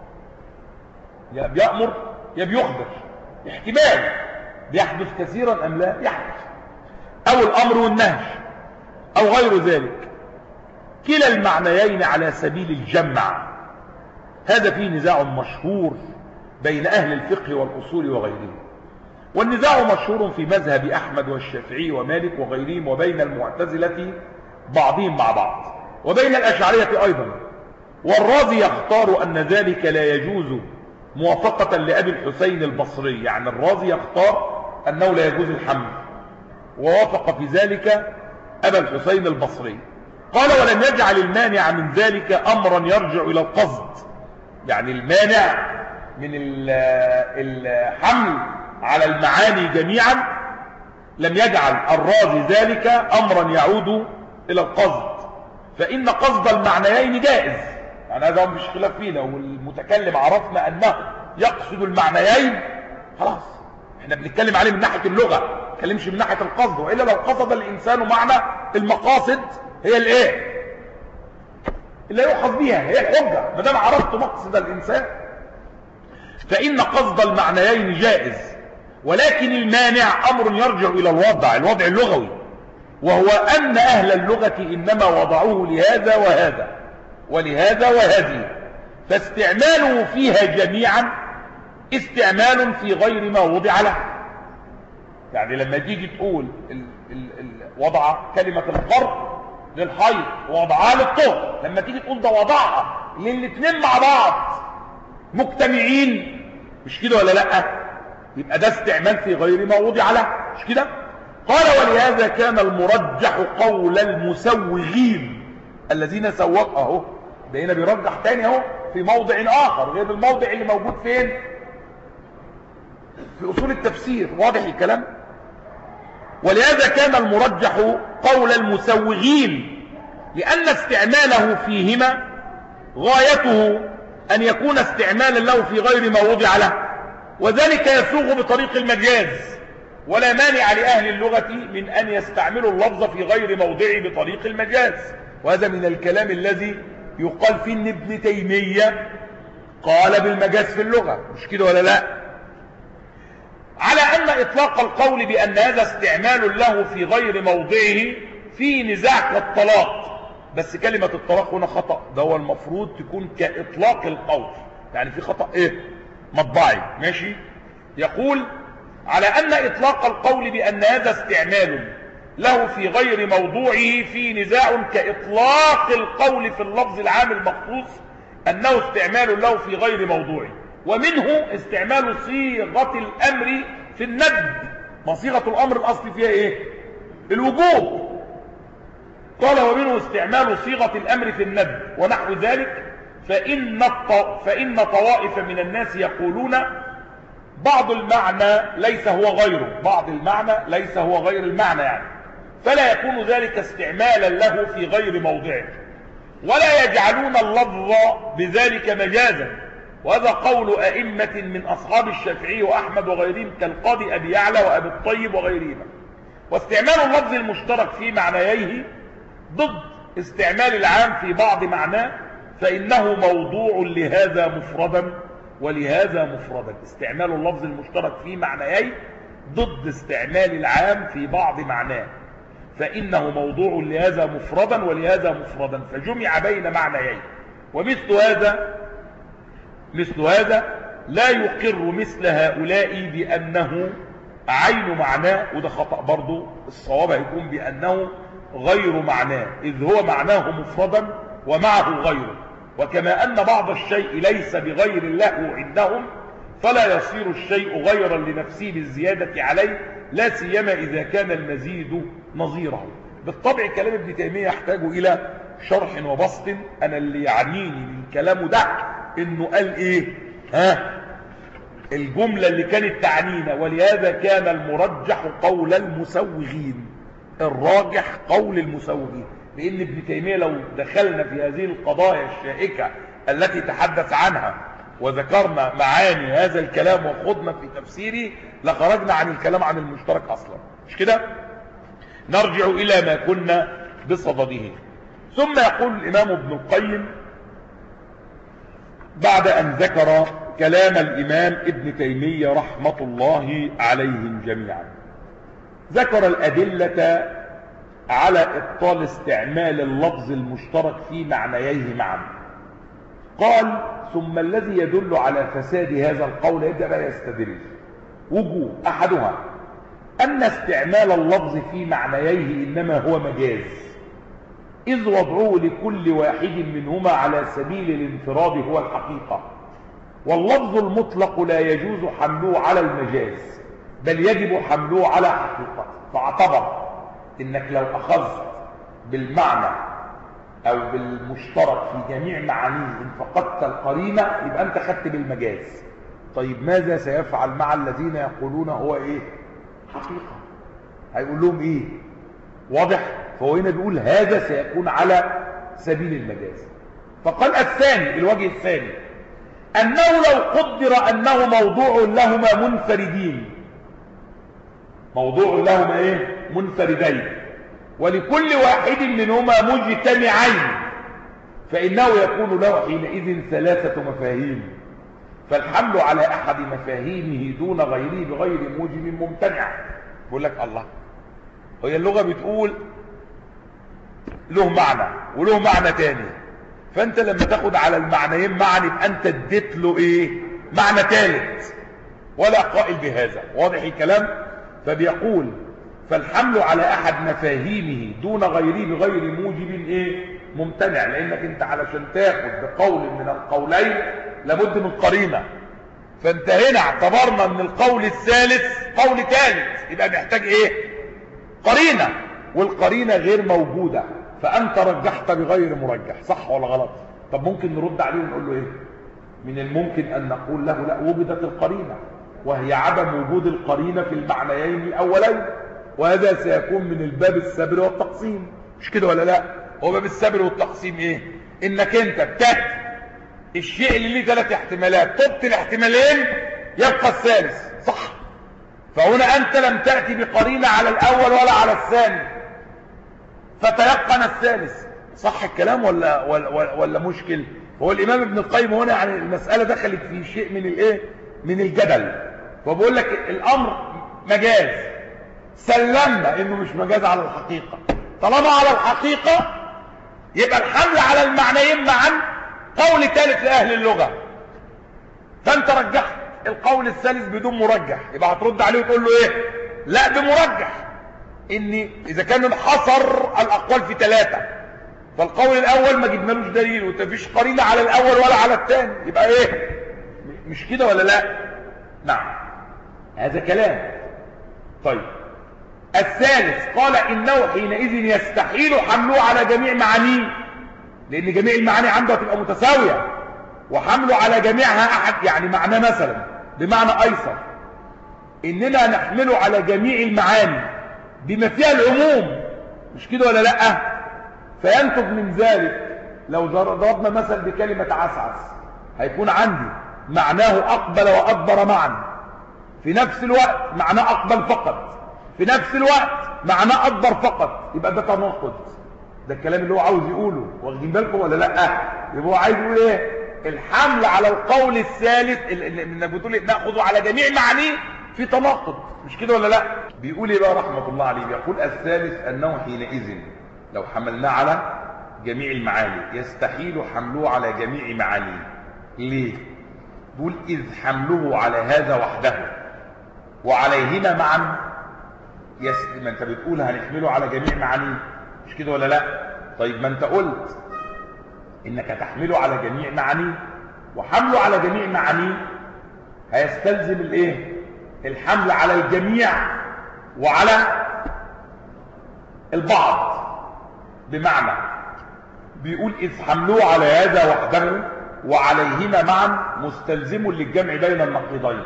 يا بيأمر يا بيخبر، احتمال بيحدث كثيرا ام لا يحدث، او الامر والنهي او غير ذلك، كلا المعنيين على سبيل الجمع. هذا فيه نزاع مشهور بين اهل الفقه والاصول وغيرهم، والنزاع مشهور في مذهب احمد والشافعي ومالك وغيرهم، وبين المعتزلة بعضهم مع بعض، وبين الاشعرية ايضا. والرازي يختار ان ذلك لا يجوز موافقة لابي الحسين البصري، يعني الرازي يختار انه لا يجوز الحمل، ووافق في ذلك ابا الحسين البصري. قال ولم يجعل المانع من ذلك امرا يرجع الى القصد، يعني المانع من الحمل على المعاني جميعا لم يجعل الرازي ذلك امرا يعود الى القصد، فان قصد المعنيين جائز، يعني هذا مش خلاف فيه. لو المتكلم عرفنا انه يقصد المعنيين خلاص احنا بنتكلم عليه من ناحيه اللغه، ما نتكلمش من ناحيه القصد، والا لو قصد الانسان معنى المقاصد هي الايه اللي يؤخذ بها، هي الحجه، ما دام عرفت مقصد الانسان فان قصد المعنيين جائز. ولكن المانع امر يرجع الى الوضع الوضع اللغوي، وهو ان اهل اللغه انما وضعوه لهذا وهذا ولهذا وهذه، فاستعماله فيها جميعا استعمال في غير ما وضع له. يعني لما تيجي تقول ال ال ال وضع كلمه القرء للحيض ووضعها للطهر، لما تيجي تقول ده وضعها للاثنين مع بعض مجتمعين، مش كده ولا لا؟ يبقى ده استعمال في غير ما وضع له، مش كده؟ قال ولهذا كان المرجح قول المسوغين الذين سوق اهو، ده هنا بيرجح تاني اهو في موضع اخر غير الموضع اللي موجود فين في اصول التفسير، واضح الكلام؟ ولهذا كان المرجح قول المسوغين لان استعماله فيهما غايته ان يكون استعمالا له في غير ما وضع له، وذلك يسوغ بطريق المجاز، ولا مانع لأهل اللغة من أن يستعملوا اللفظ في غير موضعه بطريق المجاز. وهذا من الكلام الذي يقال فيه ان ابن تيمية قال بالمجاز في اللغة، مش كده ولا لا؟ على أن إطلاق القول بأن هذا استعمال له في غير موضعه في نزاع كالطلاق، بس كلمة الطلاق هنا خطأ، ده هو المفروض تكون كإطلاق القول، يعني في خطأ ايه مطبعي، ماشي؟ يقول على أن إطلاق القول بأن هذا استعمال له في غير موضوعه في نزاع كإطلاق القول في اللفظ العام المخصوص أنه استعمال له في غير موضوعه، ومنه استعمال صيغة الأمر في الندب. ما صيغة الأمر الأصل فيها إيه؟ الوجوب. قال ومنه استعمال صيغة الأمر في الندب ونحو ذلك، فإن, الط... فإن طوائف من الناس يقولون بعض المعنى ليس هو غيره، بعض المعنى ليس هو غير المعنى يعني، فلا يكون ذلك استعمالا له في غير موضعه، ولا يجعلون اللفظ بذلك مجازا. وهذا قول أئمة من أصحاب الشافعي وأحمد وغيرهم كالقاضي أبي يعلى وأبي الطيب وغيرهما. واستعمال اللفظ المشترك في معنييه ضد استعمال العام في بعض معناه، فإنه موضوع لهذا مفردا ولهذا مفردا. استعمال اللفظ المشترك في معنييه ضد استعمال العام في بعض معناه، فإنه موضوع لهذا مفردا ولهذا مفردا، فجمع بين معنيين. ومثل هذا مثل هذا لا يقر مثل هؤلاء بأنه عين معناه، وده خطأ برضو، الصواب هيكون بأنه غير معناه، إذ هو معناه مفردا ومعه غيره. وكما أن بعض الشيء ليس بغير له عندهم، فلا يصير الشيء غيرا لنفسه بالزيادة عليه، لا سيما إذا كان المزيد نظيره. بالطبع كلام ابن تيمية يحتاج إلى شرح وبسط. أنا اللي يعنيني من كلامه ده إنه قال إيه؟ ها؟ الجملة اللي كانت تعنينا، ولهذا كان المرجح قول المسوغين، الراجح قول المسوغين. لأن ابن تيمية لو دخلنا في هذه القضايا الشائكة التي تحدث عنها وذكرنا معاني هذا الكلام وخضنا في تفسيره لخرجنا عن الكلام عن المشترك أصلا، مش كده؟ نرجع إلى ما كنا بصدده. ثم يقول الإمام ابن القيم بعد أن ذكر كلام الإمام ابن تيمية رحمة الله عليهم جميعا، ذكر الأدلة على إبطال استعمال اللفظ المشترك في معنييه معا. قال: ثم الذي يدل على فساد هذا القول يبدأ بقى يستدل. وجوه أحدها أن استعمال اللفظ في معنييه إنما هو مجاز، إذ وضعه لكل واحد منهما على سبيل الانفراد هو الحقيقة، واللفظ المطلق لا يجوز حمله على المجاز بل يجب حمله على حقيقة. فاعتبر إنك لو أخذت بالمعنى أو بالمشترك في جميع معانيه إن فقدت القرينة يبقى أنت خدت بالمجاز. طيب ماذا سيفعل مع الذين يقولون هو إيه؟ حقيقة. هيقول لهم إيه؟ واضح؟ فهو هنا بيقول هذا سيكون على سبيل المجاز. فقال الثاني، الوجه الثاني، أنه لو قدر أنه موضوع لهما منفردين، موضوع لهما إيه؟ منفردين، ولكل واحد منهما مجتمعين، فإنه يكون له حينئذ ثلاثة مفاهيم، فالحمل على أحد مفاهيمه دون غيره بغير موجب ممتنع. بقول لك الله، هي اللغة بتقول له معنى وله معنى تاني، فأنت لما تاخد على المعنيين معنى يبقى أنت اديت له إيه؟ معنى ثالث، ولا قائل بهذا. واضح الكلام؟ فبيقول فالحمل على أحد مفاهيمه دون غيره بغير موجب إيه؟ ممتنع، لأنك أنت علشان تاخد بقول من القولين لابد من قرينة، فأنت هنا اعتبرنا من القول الثالث قول ثالث، يبقى محتاج إيه؟ قرينة، والقرينة غير موجودة، فأنت رجحت بغير مرجح. صح ولا غلط؟ طب ممكن نرد عليه ونقول له إيه؟ من الممكن أن نقول له لا، وجدت القرينة، وهي عدم وجود القرينة في المعنيين الأولين، وهذا سيكون من الباب السبر والتقسيم، مش كده ولا لا؟ هو باب السبر والتقسيم إيه؟ إنك أنت بتأتي الشيء اللي ليه ثلاث احتمالات، تبطل الاحتمالين يبقى الثالث، صح؟ فهنا أنت لم تأتي بقرينة على الأول ولا على الثاني، فتيقن الثالث. صح الكلام ولا ولا, ولا مشكل؟ هو الإمام ابن القيم هنا يعني المسألة دخلت في شيء من الإيه؟ من الجدل، وبقول لك الأمر مجاز، سلمنا إنه مش مجاز على الحقيقة. طالما على الحقيقة يبقى الحمل على المعنيين معا قول ثالث لأهل اللغة، فأنت رجحت القول الثالث بدون مرجح، يبقى هترد عليه وتقول له إيه؟ لا بمرجح، إن إذا كان انحصر الأقوال في ثلاثة، فالقول الأول ما جبنالوش دليل ومفيش قرينة على الأول ولا على الثاني، يبقى إيه؟ مش كده ولا لا؟ نعم، هذا كلام. طيب الثالث قال إنه حينئذ يستحيل حمله على جميع معانيه، لأن جميع المعاني عنده تبقى متساوية، وحمله على جميعها أحد، يعني معناه مثلا بمعنى أيسر إننا نحمله على جميع المعاني بما فيها العموم، مش كده ولا لأ؟ فينتج من ذلك لو ضربنا مثل بكلمة عسعس، هيكون عندي معناه أقبل وأدبر معا، في نفس الوقت معناه أقبل فقط، في نفس الوقت معناه أدبر فقط، يبقى ده تناقض. ده الكلام اللي هو عاوز يقوله، واخدين بالكم ولا لأ؟ يبقى هو عايز يقول إيه؟ الحمل على القول الثالث انك بتقول ناخذه على جميع معانيه في تناقض، مش كده ولا لا؟ بيقول ايه بقى رحمه الله عليه؟ بيقول الثالث انه حينئذ لو حملناه على جميع المعاني يستحيل حمله على جميع معانيه. ليه؟ بيقول اذ حمله على هذا وحده وعليهما معا يس... ما انت بتقول هنحمله على جميع معانيه، مش كده ولا لا؟ طيب ما انت قلت انك تحمله على جميع معانيه، وحمله على جميع معانيه هيستلزم الايه؟ الحمل على الجميع وعلى البعض. بمعنى بيقول إذ حملوه على هذا وحده وعليهما معا مستلزم للجمع بين النقيضين،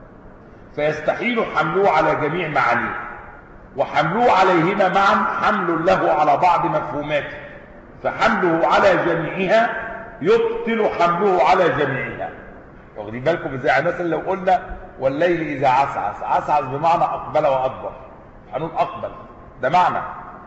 فيستحيل حملوه على جميع معانيه، وحملوه عليهما معا حمل له على بعض مفهوماته، فحمله على جميعها يبطل حمله على جميعها. واخدين بالكم ازاي؟ مثلا لو قلنا والليل اذا عسعس، عسعس بمعنى اقبل وادبر، هنقول اقبل ده معنى،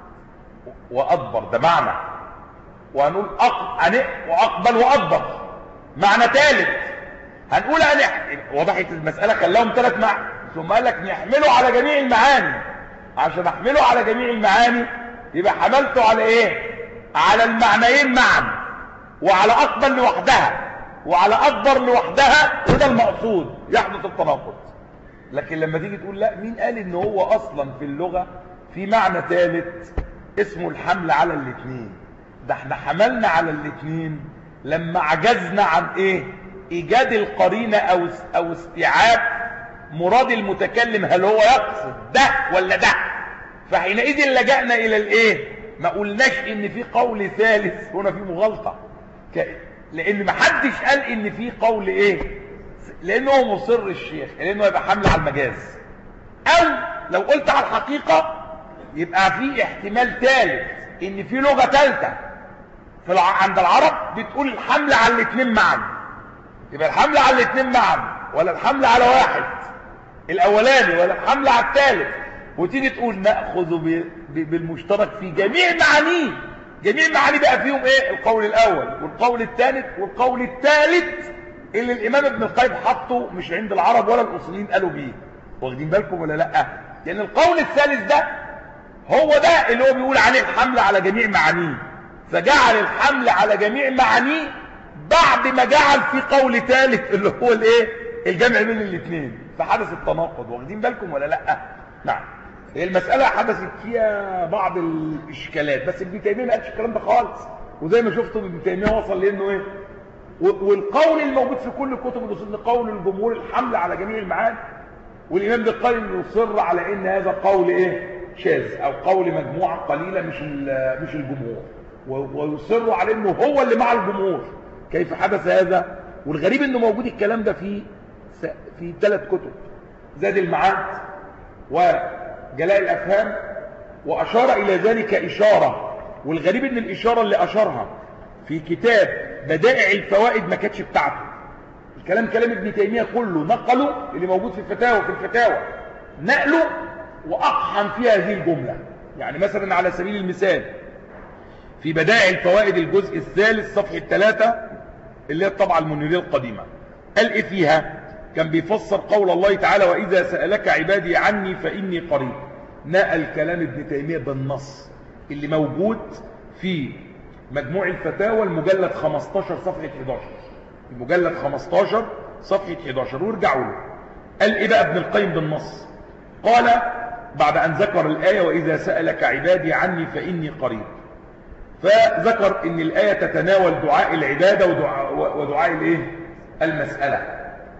وادبر ده معنى، وهنقول أق... واقبل وادبر معنى ثالث. هنقول أن وضحت المساله، خلاهم ثلاث معنى، ثم قال لك نحمله على جميع المعاني. عشان احمله على جميع المعاني يبقى حملته على ايه؟ على المعنيين معا، وعلى اقبل لوحدها وعلى اكبر لوحدها، وده المقصود، يحدث التناقض. لكن لما تيجي تقول لا، مين قال ان هو اصلا في اللغه في معنى ثالث اسمه الحمل على الاثنين؟ ده احنا حملنا على الاثنين لما عجزنا عن ايه؟ ايجاد القرينه او او استيعاب مراد المتكلم، هل هو يقصد ده ولا ده؟ فحينئذ لجأنا الى الايه؟ ما قلناش ان في قول ثالث، هنا في مغالطه، لان ما حدش قال ان في قول ايه؟ لانه هو مصر الشيخ لانه يبقى حمل على المجاز، او لو قلت على الحقيقه يبقى في احتمال ثالث ان في لغه ثالثه في عند العرب بتقول الحمل على الاثنين معا. يبقى الحمل على الاثنين معا، ولا الحمل على واحد الاولاني، ولا الحمل على الثالث، وتيجي تقول ناخذ بالمشترك في جميع معانيه. جميع معانيه بقى فيهم ايه؟ القول الاول والقول الثالث والقول الثالث اللي الامام ابن القيم حطه مش عند العرب ولا الاصوليين قالوا بيه. واخدين بالكم ولا لا؟ لان يعني القول الثالث ده هو ده اللي هو بيقول عليه الحمل على جميع معانيه، فجعل الحمل على جميع معانيه بعد ما جعل في قول ثالث اللي هو الايه؟ الجمع بين الاثنين، فحدث التناقض. واخدين بالكم ولا لا؟ نعم. هي المساله حدثت فيها بعض الاشكالات، بس ابن تيميه ما قالش الكلام ده خالص، وزي ما شفتوا ابن تيميه وصل لانه ايه؟ والقول الموجود في كل كتب الاصول قول الجمهور الحمل على جميع المعاني، والامام ابن القيم يصر على ان هذا قول ايه؟ شاذ، او قول مجموعه قليله مش مش الجمهور، ويصر على انه هو اللي مع الجمهور. كيف حدث هذا؟ والغريب انه موجود الكلام ده في في ثلاث كتب: زاد المعاد وجلاء الافهام، واشار الى ذلك اشاره. والغريب ان الاشاره اللي اشارها في كتاب بدائع الفوائد ما كانتش بتاعته. الكلام كلام ابن تيميه كله نقله، اللي موجود في الفتاوى في الفتاوى نقله واقحم فيها هذه الجمله. يعني مثلا على سبيل المثال في بدائع الفوائد الجزء الثالث صفحه ثلاثة اللي هي الطبعه المنيريه القديمه، قال ايه فيها؟ كان بيفسر قول الله تعالى واذا سالك عبادي عني فاني قريب. نقل كلام ابن تيميه بالنص اللي موجود في مجموع الفتاوى المجلد خمستاشر صفحه حداشر، المجلد خمستاشر صفحه حداشر، وارجعوا له. قال ايه بقى ابن القيم بالنص؟ قال بعد ان ذكر الايه واذا سالك عبادي عني فاني قريب، فذكر ان الايه تتناول دعاء العباده ودعاء, ودعاء الايه؟ المساله.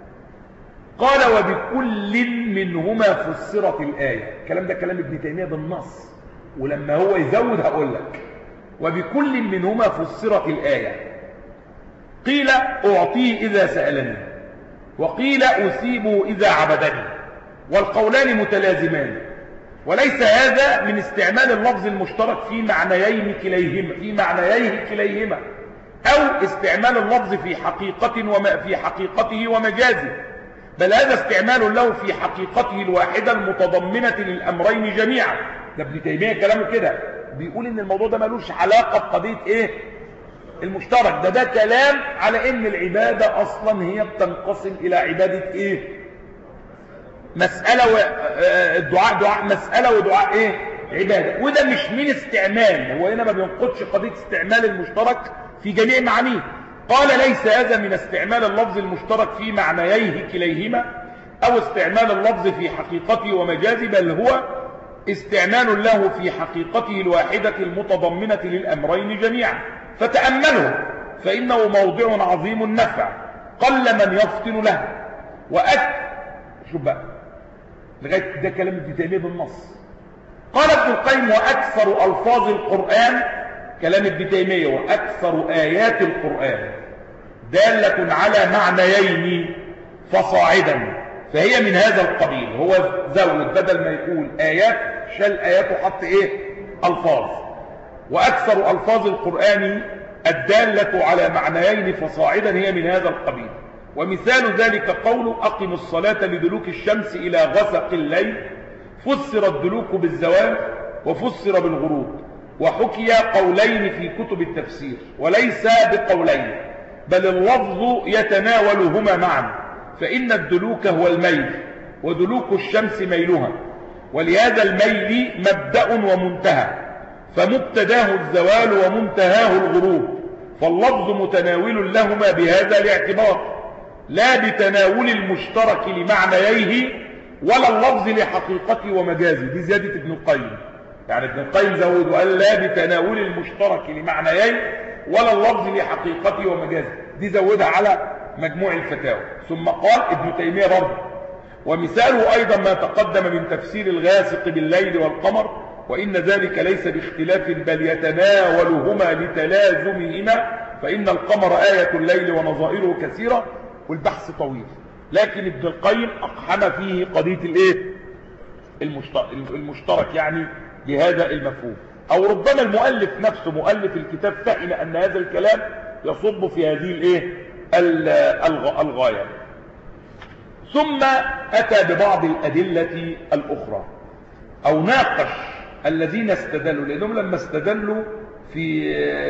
قال وبكل منهما فسرت الايه. الكلام ده كلام ابن تيميه بالنص، ولما هو يزود هقول لك وبكل منهما فسرت الايه. قيل اعطيه اذا سالني، وقيل اثيبه اذا عبدني، والقولان متلازمان، وليس هذا من استعمال اللفظ المشترك في معنيين كليهما في معنييه كليهما، او استعمال اللفظ في حقيقه وما في حقيقته ومجازه، بل هذا استعمال له في حقيقته الواحده المتضمنه للامرين جميعا. ده ابن تيميه كلامه كده، بيقول ان الموضوع ده ملوش علاقه بقضيه ايه؟ المشترك. ده ده كلام على ان العباده اصلا هي بتنقسم الى عباده ايه؟ مساله والدعاء دعاء مساله ودعاء ايه؟ عباده. وده مش من استعمال، هو هنا ما بينقضش قضيه استعمال المشترك في جميع معانيه. قال ليس هذا من استعمال اللفظ المشترك في معنييه كليهما او استعمال اللفظ في حقيقته ومجازه، بل هو استعمال له في حقيقته الواحدة المتضمنة للأمرين جميعا. فتأمله فإنه موضع عظيم النفع قل من يفطن له، وأك شوف بقى لغاية ده كلام ابن تيمية بالنص. قال ابن القيم وأكثر ألفاظ القرآن، كلام ابن تيمية، وأكثر آيات القرآن دالة على معنيين فصاعدا فهي من هذا القبيل. هو زود بدل ما يقول آيات شال آيات وحط إيه ألفاظ. وأكثر ألفاظ القرآن الدالة على معنيين فصاعدا هي من هذا القبيل. ومثال ذلك قول أقم الصلاة لدلوك الشمس إلى غسق الليل، فسر الدلوك بالزوال وفسر بالغروب، وحكي قولين في كتب التفسير وليس بقولين بل اللفظ يتناولهما معا، فإن الدلوك هو الميل ودلوك الشمس ميلها، ولهذا الميل مبدأ ومنتهى، فمبتداه الزوال ومنتهاه الغروب، فاللفظ متناول لهما بهذا الاعتبار، لا بتناول المشترك لمعنييه ولا اللفظ لحقيقته ومجازه. دي زيادة ابن القيم، يعني ابن القيم زود وقال لا بتناول المشترك لمعنييه ولا اللفظ لحقيقته ومجازه، دي زودها على مجموع الفتاوى. ثم قال ابن تيمية برضه ومثاله أيضا ما تقدم من تفسير الغاسق بالليل والقمر، وإن ذلك ليس باختلاف بل يتناولهما لتلازمهما، فإن القمر آية الليل ونظائره كثيرة، والبحث طويل. لكن ابن القيم أقحم فيه قضية الايه المشترك, المشترك يعني بهذا المفهوم، أو ربما المؤلف نفسه مؤلف الكتاب فهم أن هذا الكلام يصب في هذه الايه الغاية. ثم أتى ببعض الأدلة الأخرى، أو ناقش الذين استدلوا، لأنهم لما استدلوا في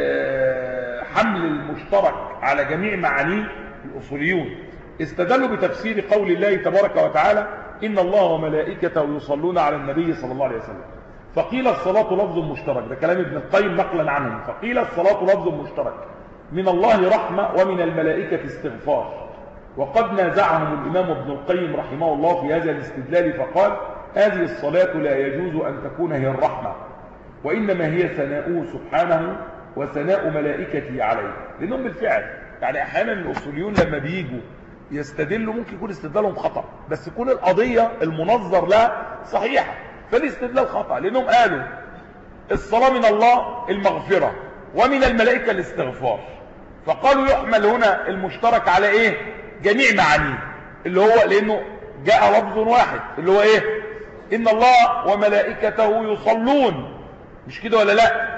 حمل المشترك على جميع معانيه الأصوليون استدلوا بتفسير قول الله تبارك وتعالى إن الله وملائكته يصلون على النبي صلى الله عليه وسلم، فقيل الصلاة لفظ مشترك، ده كلام ابن القيم نقلا عنهم، فقيل الصلاة لفظ مشترك من الله رحمة ومن الملائكة استغفار. وقد نازعهم الإمام ابن القيم رحمه الله في هذا الاستدلال فقال هذه الصلاة لا يجوز أن تكون هي الرحمة، وإنما هي ثناؤه سبحانه وثناء ملائكته عليه. لأنهم بالفعل يعني أحيانا الأصوليون لما بييجوا يستدلوا ممكن يكون استدلالهم خطأ، بس يكون القضية المنظر لها صحيحة، فالاستدلال خطأ، لأنهم قالوا الصلاة من الله المغفرة ومن الملائكة الاستغفار، فقالوا يحمل هنا المشترك على ايه جميع معانيه، اللي هو لأنه جاء لفظ واحد اللي هو ايه إن الله وملائكته يصلون، مش كده ولا لا؟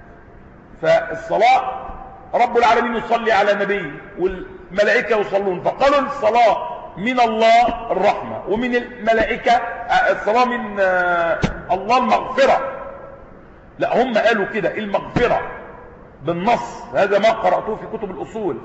فالصلاة رب العالمين يصلي على النبي والملائكة يصلون، فقالوا الصلاة من الله الرحمة ومن الملائكة الصلاة من الله المغفرة. لا هم قالوا كده المغفرة بالنص، هذا ما قرأته في كتب الأصول،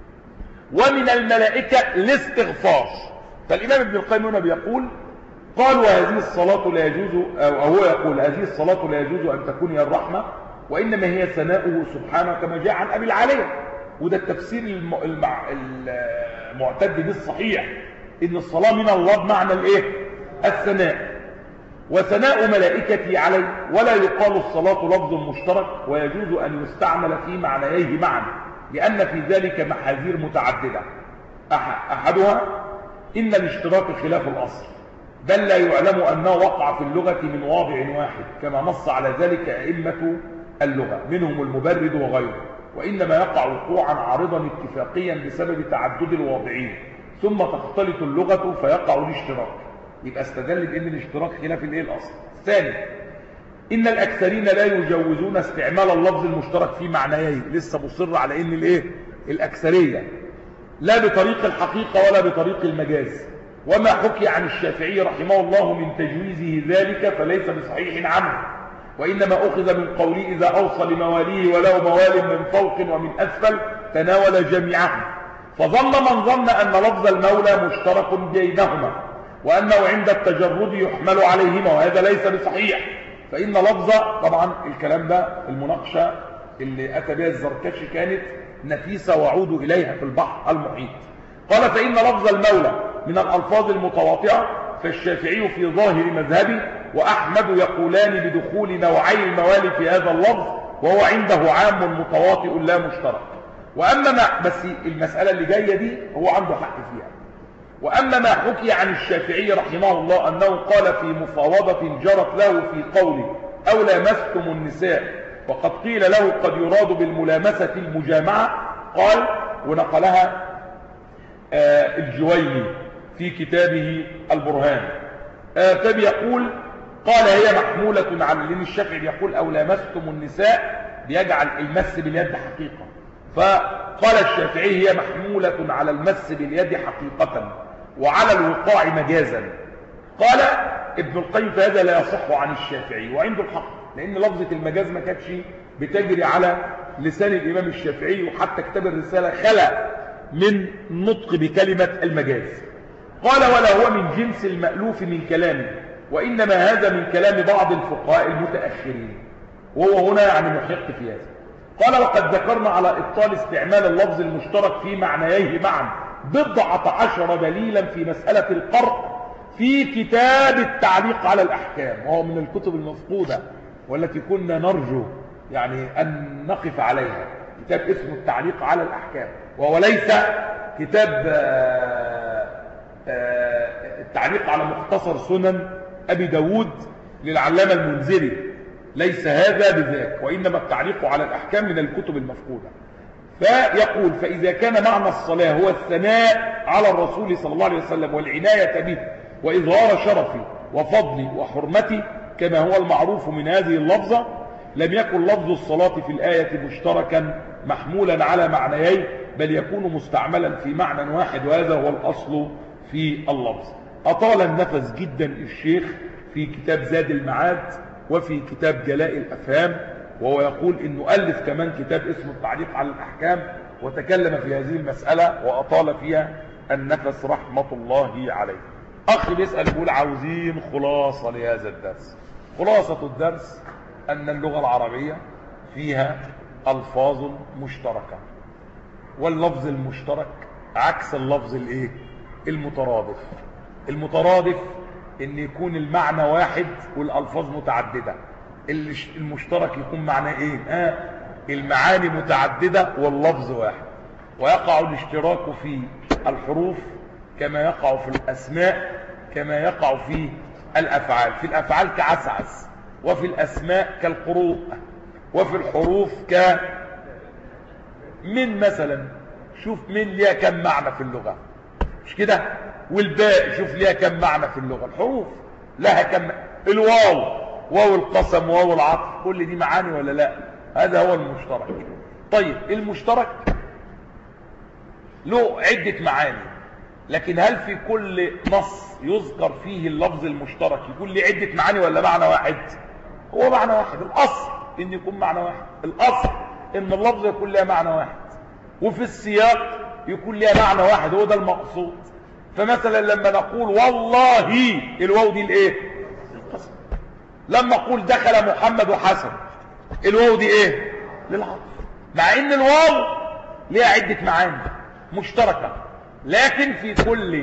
ومن الملائكة الاستغفار. فالإمام ابن القيم هنا بيقول قالوا هذه الصلاة لا يجوز، أو هو يقول هذه الصلاة لا يجوز أن تكون هي الرحمة، وإنما هي ثناؤه سبحانه كما جاء عن أبي العالية. وده التفسير المع... المعتد بالصحيح، إن الصلاة من الله بمعنى الإيه الثناء، وثناء ملائكته عليه، ولا يقال الصلاة لفظ مشترك، ويجوز أن يستعمل في معنييه معا، لأن في ذلك محاذير متعددة. أح... أحدها إن الاشتراك خلاف الأصل، بل لا يعلم أنه وقع في اللغة من واضع واحد، كما نص على ذلك أئمة اللغة منهم المبرد وغيره، وإنما يقع وقوعا عارضا اتفاقيا بسبب تعدد الواضعين، ثم تختلط اللغة فيقع الاشتراك. يبقى استدل بأن الاشتراك خلاف الايه الأصل. ثاني إن الأكثرين لا يجوزون استعمال اللفظ المشترك في معنيين، لسه مصر على إن الايه الأكثرية، لا بطريق الحقيقة ولا بطريق المجاز. وما حكي عن الشافعي رحمه الله من تجويزه ذلك فليس بصحيح عنه، وإنما أخذ من قوله إذا أوصى لمواليه ولو موال من فوق ومن أسفل تناول جميعهم، فظن من ظن أن لفظ المولى مشترك بينهما، وأنه عند التجرد يحمل عليهما، وهذا ليس بصحيح. فإن لفظ، طبعا الكلام ده المناقشة اللي أتى بها الزركشي كانت نفيسة وعود إليها في البحر المحيط. قال فإن لفظ المولى من الألفاظ المتواطئة، فالشافعي في ظاهر مذهبه وأحمد يقولان بدخول نوعي الموالي في هذا اللفظ، وهو عنده عام متواطئ لا مشترك. وأما ما بس المسألة اللي جاية دي هو عنده حق فيها، وأما ما حكي عن الشافعي رحمه الله أنه قال في مفاوضة جرت له في قوله أو لامستم النساء وقد قيل له قد يراد بالملامسة المجامعة، قال ونقلها آه الجويني في كتابه البرهان، آه فبيقول قال هي محمولة على، لأن الشافعي بيقول أو لامستم النساء بيجعل المس باليد حقيقة، فقال الشافعي هي محمولة على المس باليد حقيقة وعلى الوقاع مجازا. قال ابن القيم فهذا لا يصح عن الشافعي، وعنده الحق، لأن لفظة المجاز ما كانتش بتجري على لسان الإمام الشافعي، وحتى كتاب الرسالة خلق من نطق بكلمة المجاز. قال ولا هو من جنس المألوف من كلامه، وإنما هذا من كلام بعض الفقهاء المتأخرين، وهو هنا يعني محق في هذا. قال وقد ذكرنا على إبطال استعمال اللفظ المشترك في معنييه معا بضعة عشر دليلا في مسألة القرء في كتاب التعليق على الأحكام، وهو من الكتب المفقودة والتي كنا نرجو يعني أن نقف عليها، كتاب اسمه التعليق على الأحكام، وهو ليس كتاب التعليق على مختصر سنن أبي داود للعلامة المنذري، ليس هذا بذاك، وإنما التعليق على الأحكام من الكتب المفقودة. فيقول فإذا كان معنى الصلاة هو الثناء على الرسول صلى الله عليه وسلم والعناية به وإظهار شرفه وفضله وحرمته كما هو المعروف من هذه اللفظة، لم يكن لفظ الصلاة في الآية مشتركا محمولا على معنيين، بل يكون مستعملا في معنى واحد، وهذا هو الأصل في اللفظ. أطال النفس جدا الشيخ في كتاب زاد المعاد وفي كتاب جلاء الأفهام، وهو يقول إنه ألف كمان كتاب اسمه التعليق على الأحكام وتكلم في هذه المسألة وأطال فيها النفس رحمة الله عليه. أخي بيسأل يقول عاوزين خلاصة لهذا الدرس. خلاصة الدرس أن اللغة العربية فيها ألفاظ مشتركة، واللفظ المشترك عكس اللفظ الايه المترادف. المترادف ان يكون المعنى واحد والالفاظ متعدده، المشترك يكون معنى ايه آه المعاني متعدده واللفظ واحد. ويقع الاشتراك في الحروف كما يقع في الاسماء كما يقع في الافعال. في الافعال كعسعس، وفي الاسماء كالقروء، وفي الحروف ك من مثلا. شوف من ليها كم معنى في اللغة، مش كده؟ والباء شوف ليها كم معنى في اللغة. الحروف لها كم، الواو واو القسم واو العطف، كل دي معاني ولا لا؟ هذا هو المشترك. طيب المشترك له عدة معاني، لكن هل في كل نص يذكر فيه اللفظ المشترك يكون له عدة معاني ولا معنى واحد؟ هو معنى واحد. الأصل إن يكون معنى واحد، الأصل إن اللفظ يكون له معنى واحد، وفي السياق يكون لها معنى واحد، هو ده المقصود. فمثلا لما نقول والله، الواو دي الايه القسم. لما اقول دخل محمد وحسن، الواو دي ايه للعطف، مع ان الواو لها عدة معاني مشتركة، لكن في كل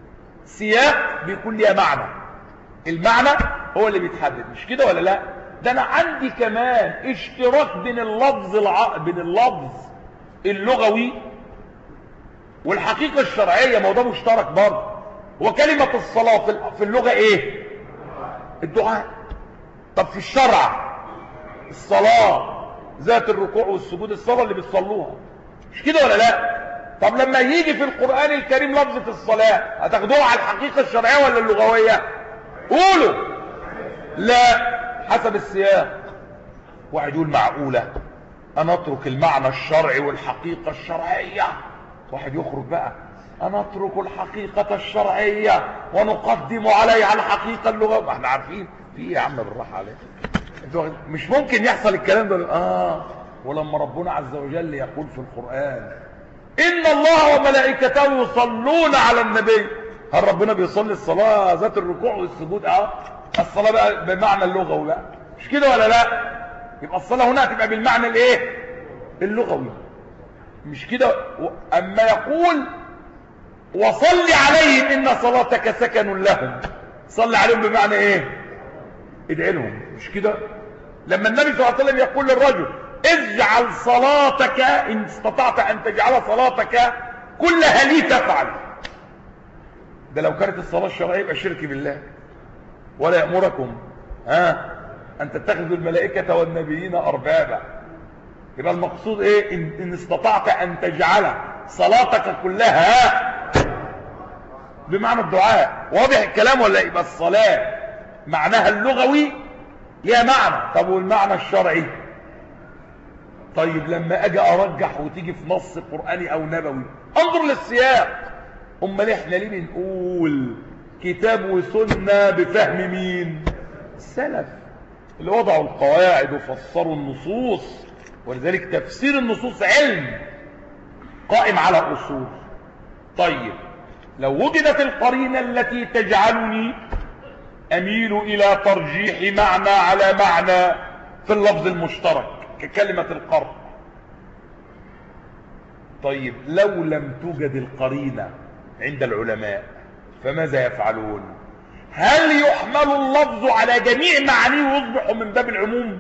سياق بيكون لها معنى. المعنى هو اللي بيتحدد، مش كده ولا لا؟ ده انا عندي كمان اشتراك بين اللفظ الع... بين اللفظ اللغوي والحقيقة الشرعية، ما هو ده مشترك برضه. وكلمة الصلاة في اللغة ايه؟ الدعاء. طب في الشرع الصلاة ذات الركوع والسجود، الصلاة اللي بتصلوها، مش كده ولا لا؟ طب لما يجي في القرآن الكريم لفظة الصلاة هتاخدوها على الحقيقة الشرعية ولا اللغوية؟ قولوا. لا، حسب السياق. واحد يقول معقولة أنا أترك المعنى الشرعي والحقيقة الشرعية؟ واحد يخرج بقى أنا أترك الحقيقة الشرعية ونقدم عليها الحقيقة اللغوية. ما احنا عارفين في ايه يا عم، بالراحة عليك، مش ممكن يحصل الكلام ده. آه ولما ربنا عز وجل يقول في القرآن إن الله وملائكته يصلون على النبي، هل ربنا بيصلي الصلاة ذات الركوع والسجود؟ اه الصلاة بقى بمعنى اللغوي بقى، مش كده ولا لا؟ يبقى الصلاة هنا تبقى بالمعنى الايه اللغوي، مش كده. اما يقول وصل عليهم ان صلاتك سكن لهم، صل عليهم بمعنى ايه؟ ادعي لهم، مش كده. لما النبي صلى الله عليه وسلم يقول للرجل اجعل صلاتك ان استطعت ان تجعل صلاتك كلها لي تفعل، ده لو كانت الصلاة الشرعية يبقى شرك بالله. ولا يأمركم ها أن تتخذوا الملائكة والنبيين أربابا. يبقى المقصود إيه؟ إن, إن استطعت أن تجعل صلاتك كلها بمعنى الدعاء. واضح الكلام ولا؟ يبقى الصلاة معناها اللغوي ليها معنى. طب والمعنى الشرعي؟ طيب لما أجي أرجح وتيجي في نص قرآني أو نبوي انظر للسياق. امال احنا ليه بنقول كتاب وسنة بفهم مين؟ السلف اللي وضعوا القواعد وفسروا النصوص. ولذلك تفسير النصوص علم قائم على أصول. طيب لو وجدت القرينة التي تجعلني أميل إلى ترجيح معنى على معنى في اللفظ المشترك ككلمة القرب، طيب لو لم توجد القرينة عند العلماء فماذا يفعلون؟ هل يحمل اللفظ على جميع معانيه ويصبح من باب العموم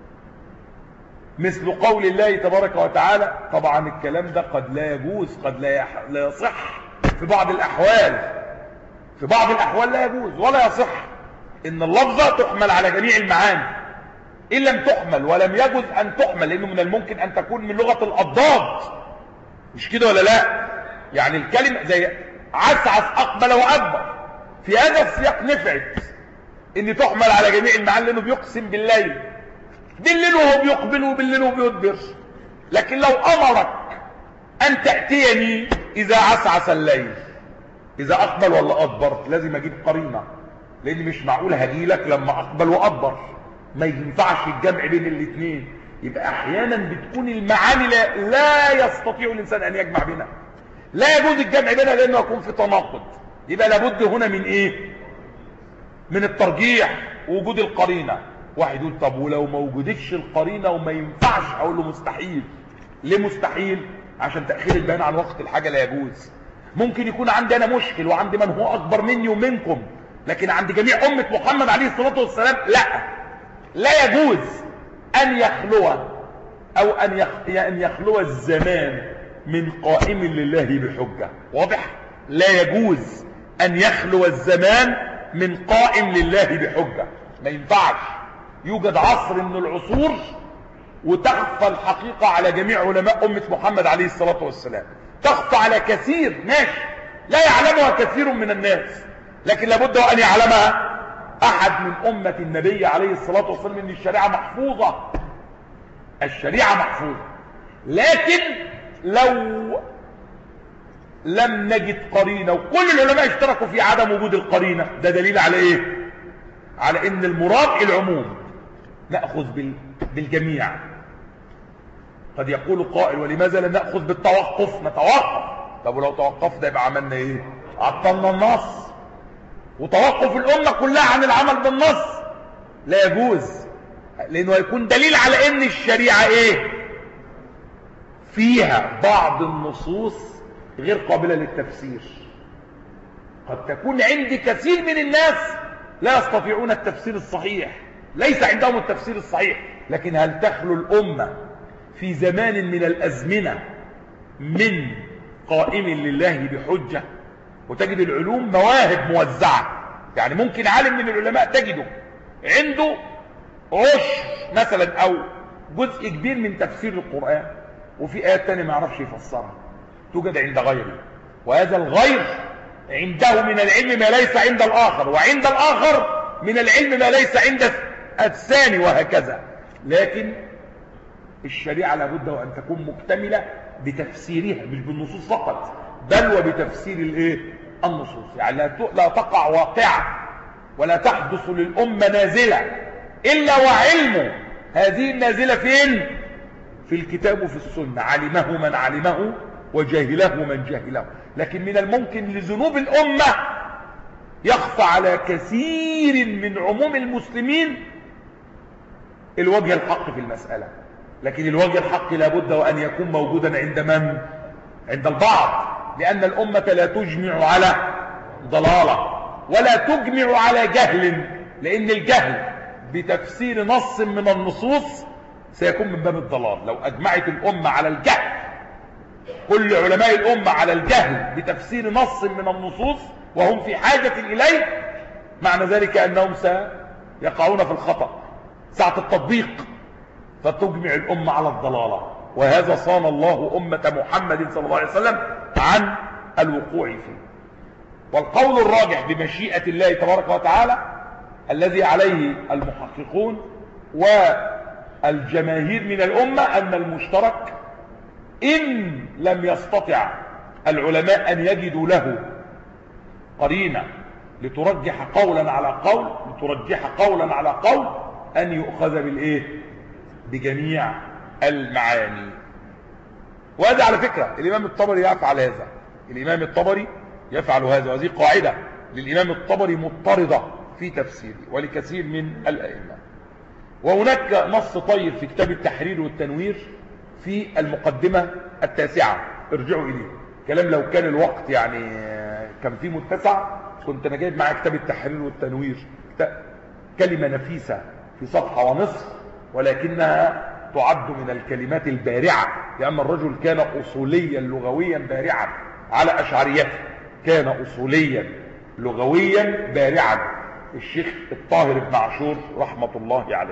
مثل قول الله تبارك وتعالى؟ طبعا الكلام ده قد لا يجوز، قد لا لا يصح في بعض الأحوال. في بعض الأحوال لا يجوز ولا يصح إن اللفظة تحمل على جميع المعاني. إن لم تحمل ولم يجوز أن تحمل، لأنه من الممكن أن تكون من لغة الأضداد، مش كده ولا لا؟ يعني الكلمة زي عسعس أقبل وأدبر، في هذا السياق نفعت إن تحمل على جميع المعاني لأنه بيقسم بالليل، بالليل وهو بيقبل وبالليل وهو بيدبر. لكن لو أمرك أن تأتيني إذا عسعس الليل، إذا أقبل ولا أدبر، لازم أجيب قرينة، لأن مش معقول هجيلك لما أقبل وأدبر، ما ينفعش الجمع بين الاثنين. يبقى أحيانا بتكون المعاني لا, لا يستطيع الإنسان أن يجمع بينها، لا يجوز الجمع بينها لأنه يكون في تناقض. يبقى لابد هنا من إيه؟ من الترجيح ووجود القرينة. واحد يقول طب ولو ما وجدتش القرينة وما ينفعش، أقول له مستحيل. ليه مستحيل؟ عشان تأخير البيان عن وقت الحاجة لا يجوز. ممكن يكون عندي أنا مشكل وعندي من هو أكبر مني ومنكم، لكن عند جميع أمة محمد عليه الصلاة والسلام لا، لا يجوز أن يخلو أو أن يخلو الزمان من قائم لله بحجة. واضح؟ لا يجوز أن يخلو الزمان من قائم لله بحجة، ما ينفعش. يوجد عصر من العصور وتخفى الحقيقة على جميع علماء أمة محمد عليه الصلاة والسلام، تخفى على كثير ماشي لا يعلمها كثير من الناس، لكن لابد أن يعلمها أحد من أمة النبي عليه الصلاة والسلام، أن الشريعة محفوظة، الشريعة محفوظة. لكن لو لم نجد قرينة، وكل العلماء اشتركوا في عدم وجود القرينة، ده دليل على إيه؟ على أن المراد العموم، نأخذ بالجميع. قد يقول قائل ولماذا لا نأخذ بالتوقف؟ نتوقف. طب ولو توقفنا يبقى عملنا إيه؟ عطلنا النص، وتوقف الأمة كلها عن العمل بالنص لا يجوز، لأنه يكون دليل على أن الشريعة إيه؟ فيها بعض النصوص غير قابلة للتفسير. قد تكون عند كثير من الناس لا يستطيعون التفسير الصحيح، ليس عندهم التفسير الصحيح، لكن هل تخلو الأمة في زمان من الأزمنة من قائم لله بحجة؟ وتجد العلوم مواهب موزعة، يعني ممكن عالم من العلماء تجده عنده عشر مثلا أو جزء كبير من تفسير القرآن، وفي آيات تانية ما يعرفش يفسرها، توجد عند غيره، وهذا الغير عنده من العلم ما ليس عند الآخر، وعند الآخر من العلم ما ليس عند الثاني، وهكذا. لكن الشريعة لابد أن تكون مكتملة بتفسيرها، مش بالنصوص فقط، بل وبتفسير الايه؟ النصوص. يعني لا تقع واقعة ولا تحدث للأمة نازلة إلا وعلم هذه النازلة فين؟ في الكتاب وفي السنة، علمه من علمه وجاهله من جاهله. لكن من الممكن لذنوب الأمة يخفى على كثير من عموم المسلمين الوجه الحق في المسألة، لكن الوجه الحق لابد وأن يكون موجودا عند من؟ عند البعض، لأن الأمة لا تجمع على ضلالة ولا تجمع على جهل، لأن الجهل بتفسير نص من النصوص سيكون من باب الضلال. لو أجمعت الأمة على الجهل، كل علماء الأمة على الجهل بتفسير نص من النصوص، وهم في حاجة إليه، معنى ذلك أنهم سيقعون في الخطأ ساعة التطبيق، فتجمع الأمة على الضلالة. وهذا صان الله أمة محمد صلى الله عليه وسلم عن الوقوع فيه. والقول الراجح بمشيئة الله تبارك وتعالى الذي عليه المحققون والجماهير من الأمة أن المشترك إن لم يستطع العلماء أن يجدوا له قرينة لترجح قولا على قول لترجح قولا على قول أن يؤخذ بالإيه؟ بجميع المعاني. وهذا على فكرة الإمام الطبري يفعل هذا، الإمام الطبري يفعل هذا، وهذه قاعدة للإمام الطبري مضطردة في تفسيره ولكثير من الأئمة. وهناك نص طيب في كتاب التحرير والتنوير في المقدمة التاسعة، ارجعوا إليه. كلام لو كان الوقت يعني كان فيه متسع كنت أنا جايب معايا كتاب التحرير والتنوير، كلمة نفيسة في صفحة ونصف، ولكنها تعد من الكلمات البارعة، لأن الرجل كان أصوليا لغويا بارعا على أشعريته، كان أصوليا لغويا بارعا الشيخ الطاهر بن عاشور رحمة الله عليه.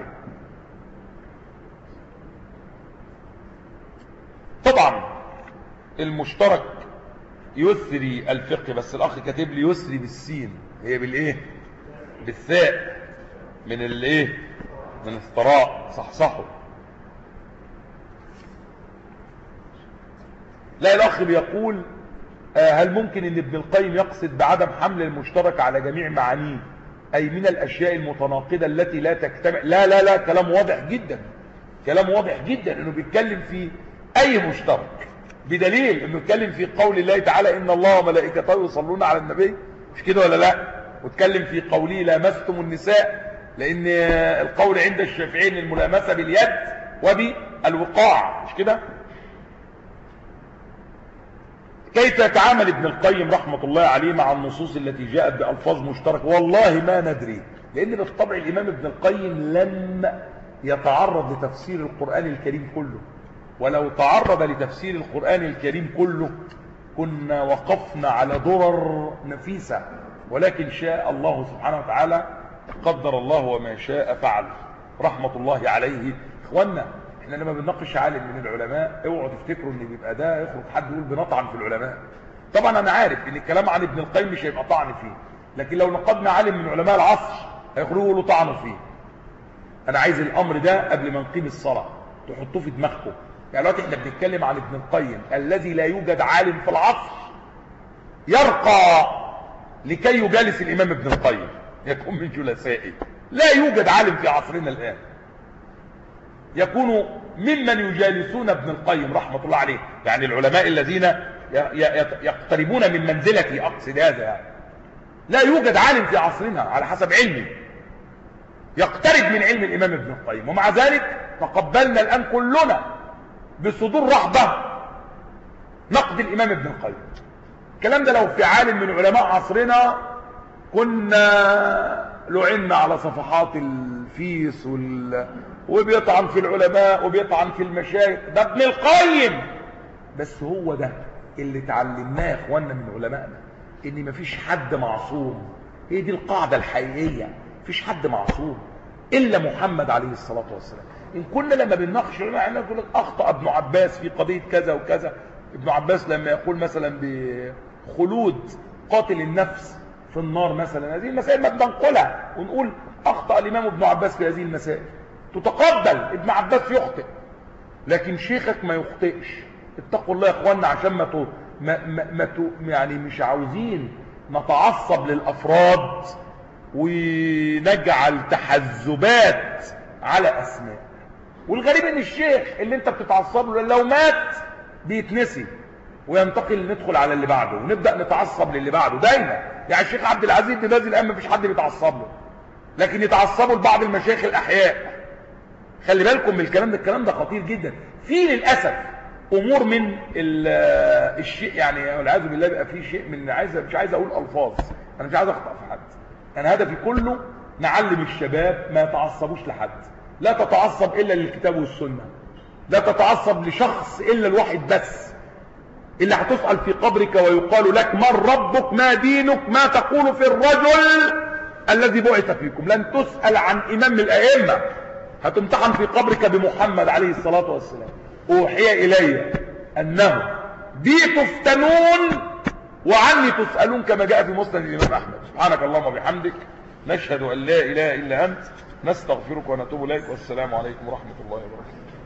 طبعا المشترك يسري الفقه، بس الأخ كاتب لي يسري بالسين، هي بالإيه؟ بالثاء من الإيه؟ من الثراء، صحصحه. لا، الأخ بيقول هل ممكن ان ابن القيم يقصد بعدم حمل المشترك على جميع معانيه اي من الاشياء المتناقضة التي لا تجتمع؟ لا لا لا، كلام واضح جدا، كلام واضح جدا انه بيتكلم في اي مشترك، بدليل انه بيتكلم في قول الله تعالى ان الله وملائكته يصلون على النبي، مش كده ولا لا؟ واتكلم في قوله لامستم النساء، لان القول عند الشافعيين الملامسة باليد وبالوقاع، مش كده؟ كيف يتعامل ابن القيم رحمة الله عليه مع النصوص التي جاءت بألفاظ مشتركة؟ والله ما ندري، لأن بالطبع الإمام ابن القيم لم يتعرض لتفسير القرآن الكريم كله، ولو تعرض لتفسير القرآن الكريم كله كنا وقفنا على درر نفيسة، ولكن شاء الله سبحانه وتعالى، قدر الله وما شاء فعل رحمة الله عليه. إخوانا احنا لما بنناقش عالم من العلماء اوعوا تفتكروا ان بيبقى ده يخرج حد يقول بنطعن في العلماء. طبعا انا عارف ان الكلام عن ابن القيم مش هيبقى طعن فيه، لكن لو نقدنا عالم من علماء العصر هيخرجوا يقولوا طعنوا فيه. انا عايز الامر ده قبل ما نقيم الصلاه تحطوه في دماغكم. يعني دلوقتي احنا بنتكلم عن ابن القيم الذي لا يوجد عالم في العصر يرقى لكي يجالس الامام ابن القيم يكون من جلسائه. لا يوجد عالم في عصرنا الان يكون ممن يجالسون ابن القيم رحمة الله عليه، يعني العلماء الذين يقتربون من منزلته، أقصد هذا يعني. لا يوجد عالم في عصرنا على حسب علمي يقترب من علم الإمام ابن القيم، ومع ذلك تقبلنا الآن كلنا بصدور رحبة نقد الإمام ابن القيم. الكلام ده لو في عالم من علماء عصرنا كنا لعنا على صفحات الفيس وال... وبيطعن في العلماء وبيطعن في المشايخ. ده ابن القيم، بس هو ده اللي تعلمناه يا اخوانا من علمائنا، ان مفيش حد معصوم. هي دي القاعدة الحقيقية، مفيش حد معصوم الا محمد عليه الصلاة والسلام. ان كنا لما بنناقش العلماء نقول لك اخطأ ابن عباس في قضية كذا وكذا، ابن عباس لما يقول مثلا بخلود قاتل النفس في النار مثلا، هذه المسائل ما بننقلها ونقول اخطأ الامام ابن عباس في هذه المسائل، تتقبل ابن عباس يخطئ لكن شيخك ما يخطئش. اتقوا الله يا اخوانا عشان ما تو ما ما, ما تو يعني مش عاوزين نتعصب للافراد ونجعل تحزبات على اسماء. والغريب ان الشيخ اللي انت بتتعصب له لو مات بيتنسي وينتقل، ندخل على اللي بعده ونبدا نتعصب للي بعده دايما. يعني الشيخ عبد العزيز بن باز الان مفيش حد بيتعصب له، لكن يتعصبوا لبعض المشايخ الاحياء. خلي بالكم من الكلام ده، الكلام ده خطير جدا. في للاسف امور من الشيء يعني والعياذ بالله بقى في شيء من عايز مش عايز اقول الفاظ، انا مش عايز اخطأ في حد، انا هدفي كله نعلم الشباب ما يتعصبوش لحد. لا تتعصب الا للكتاب والسنه، لا تتعصب لشخص الا الواحد بس. اللي هتسأل في قبرك ويقال لك من ربك ما دينك ما تقول في الرجل الذي بعث فيكم. لن تسأل عن إمام من الأئمة، هتمتحن في قبرك بمحمد عليه الصلاة والسلام. أوحي إلي أنه بي تفتنون وعني تسألون كما جاء في مسند الإمام أحمد. سبحانك اللهم وبحمدك، نشهد أن لا إله إلا أنت، نستغفرك ونتوب إليك، والسلام عليكم ورحمة الله وبركاته.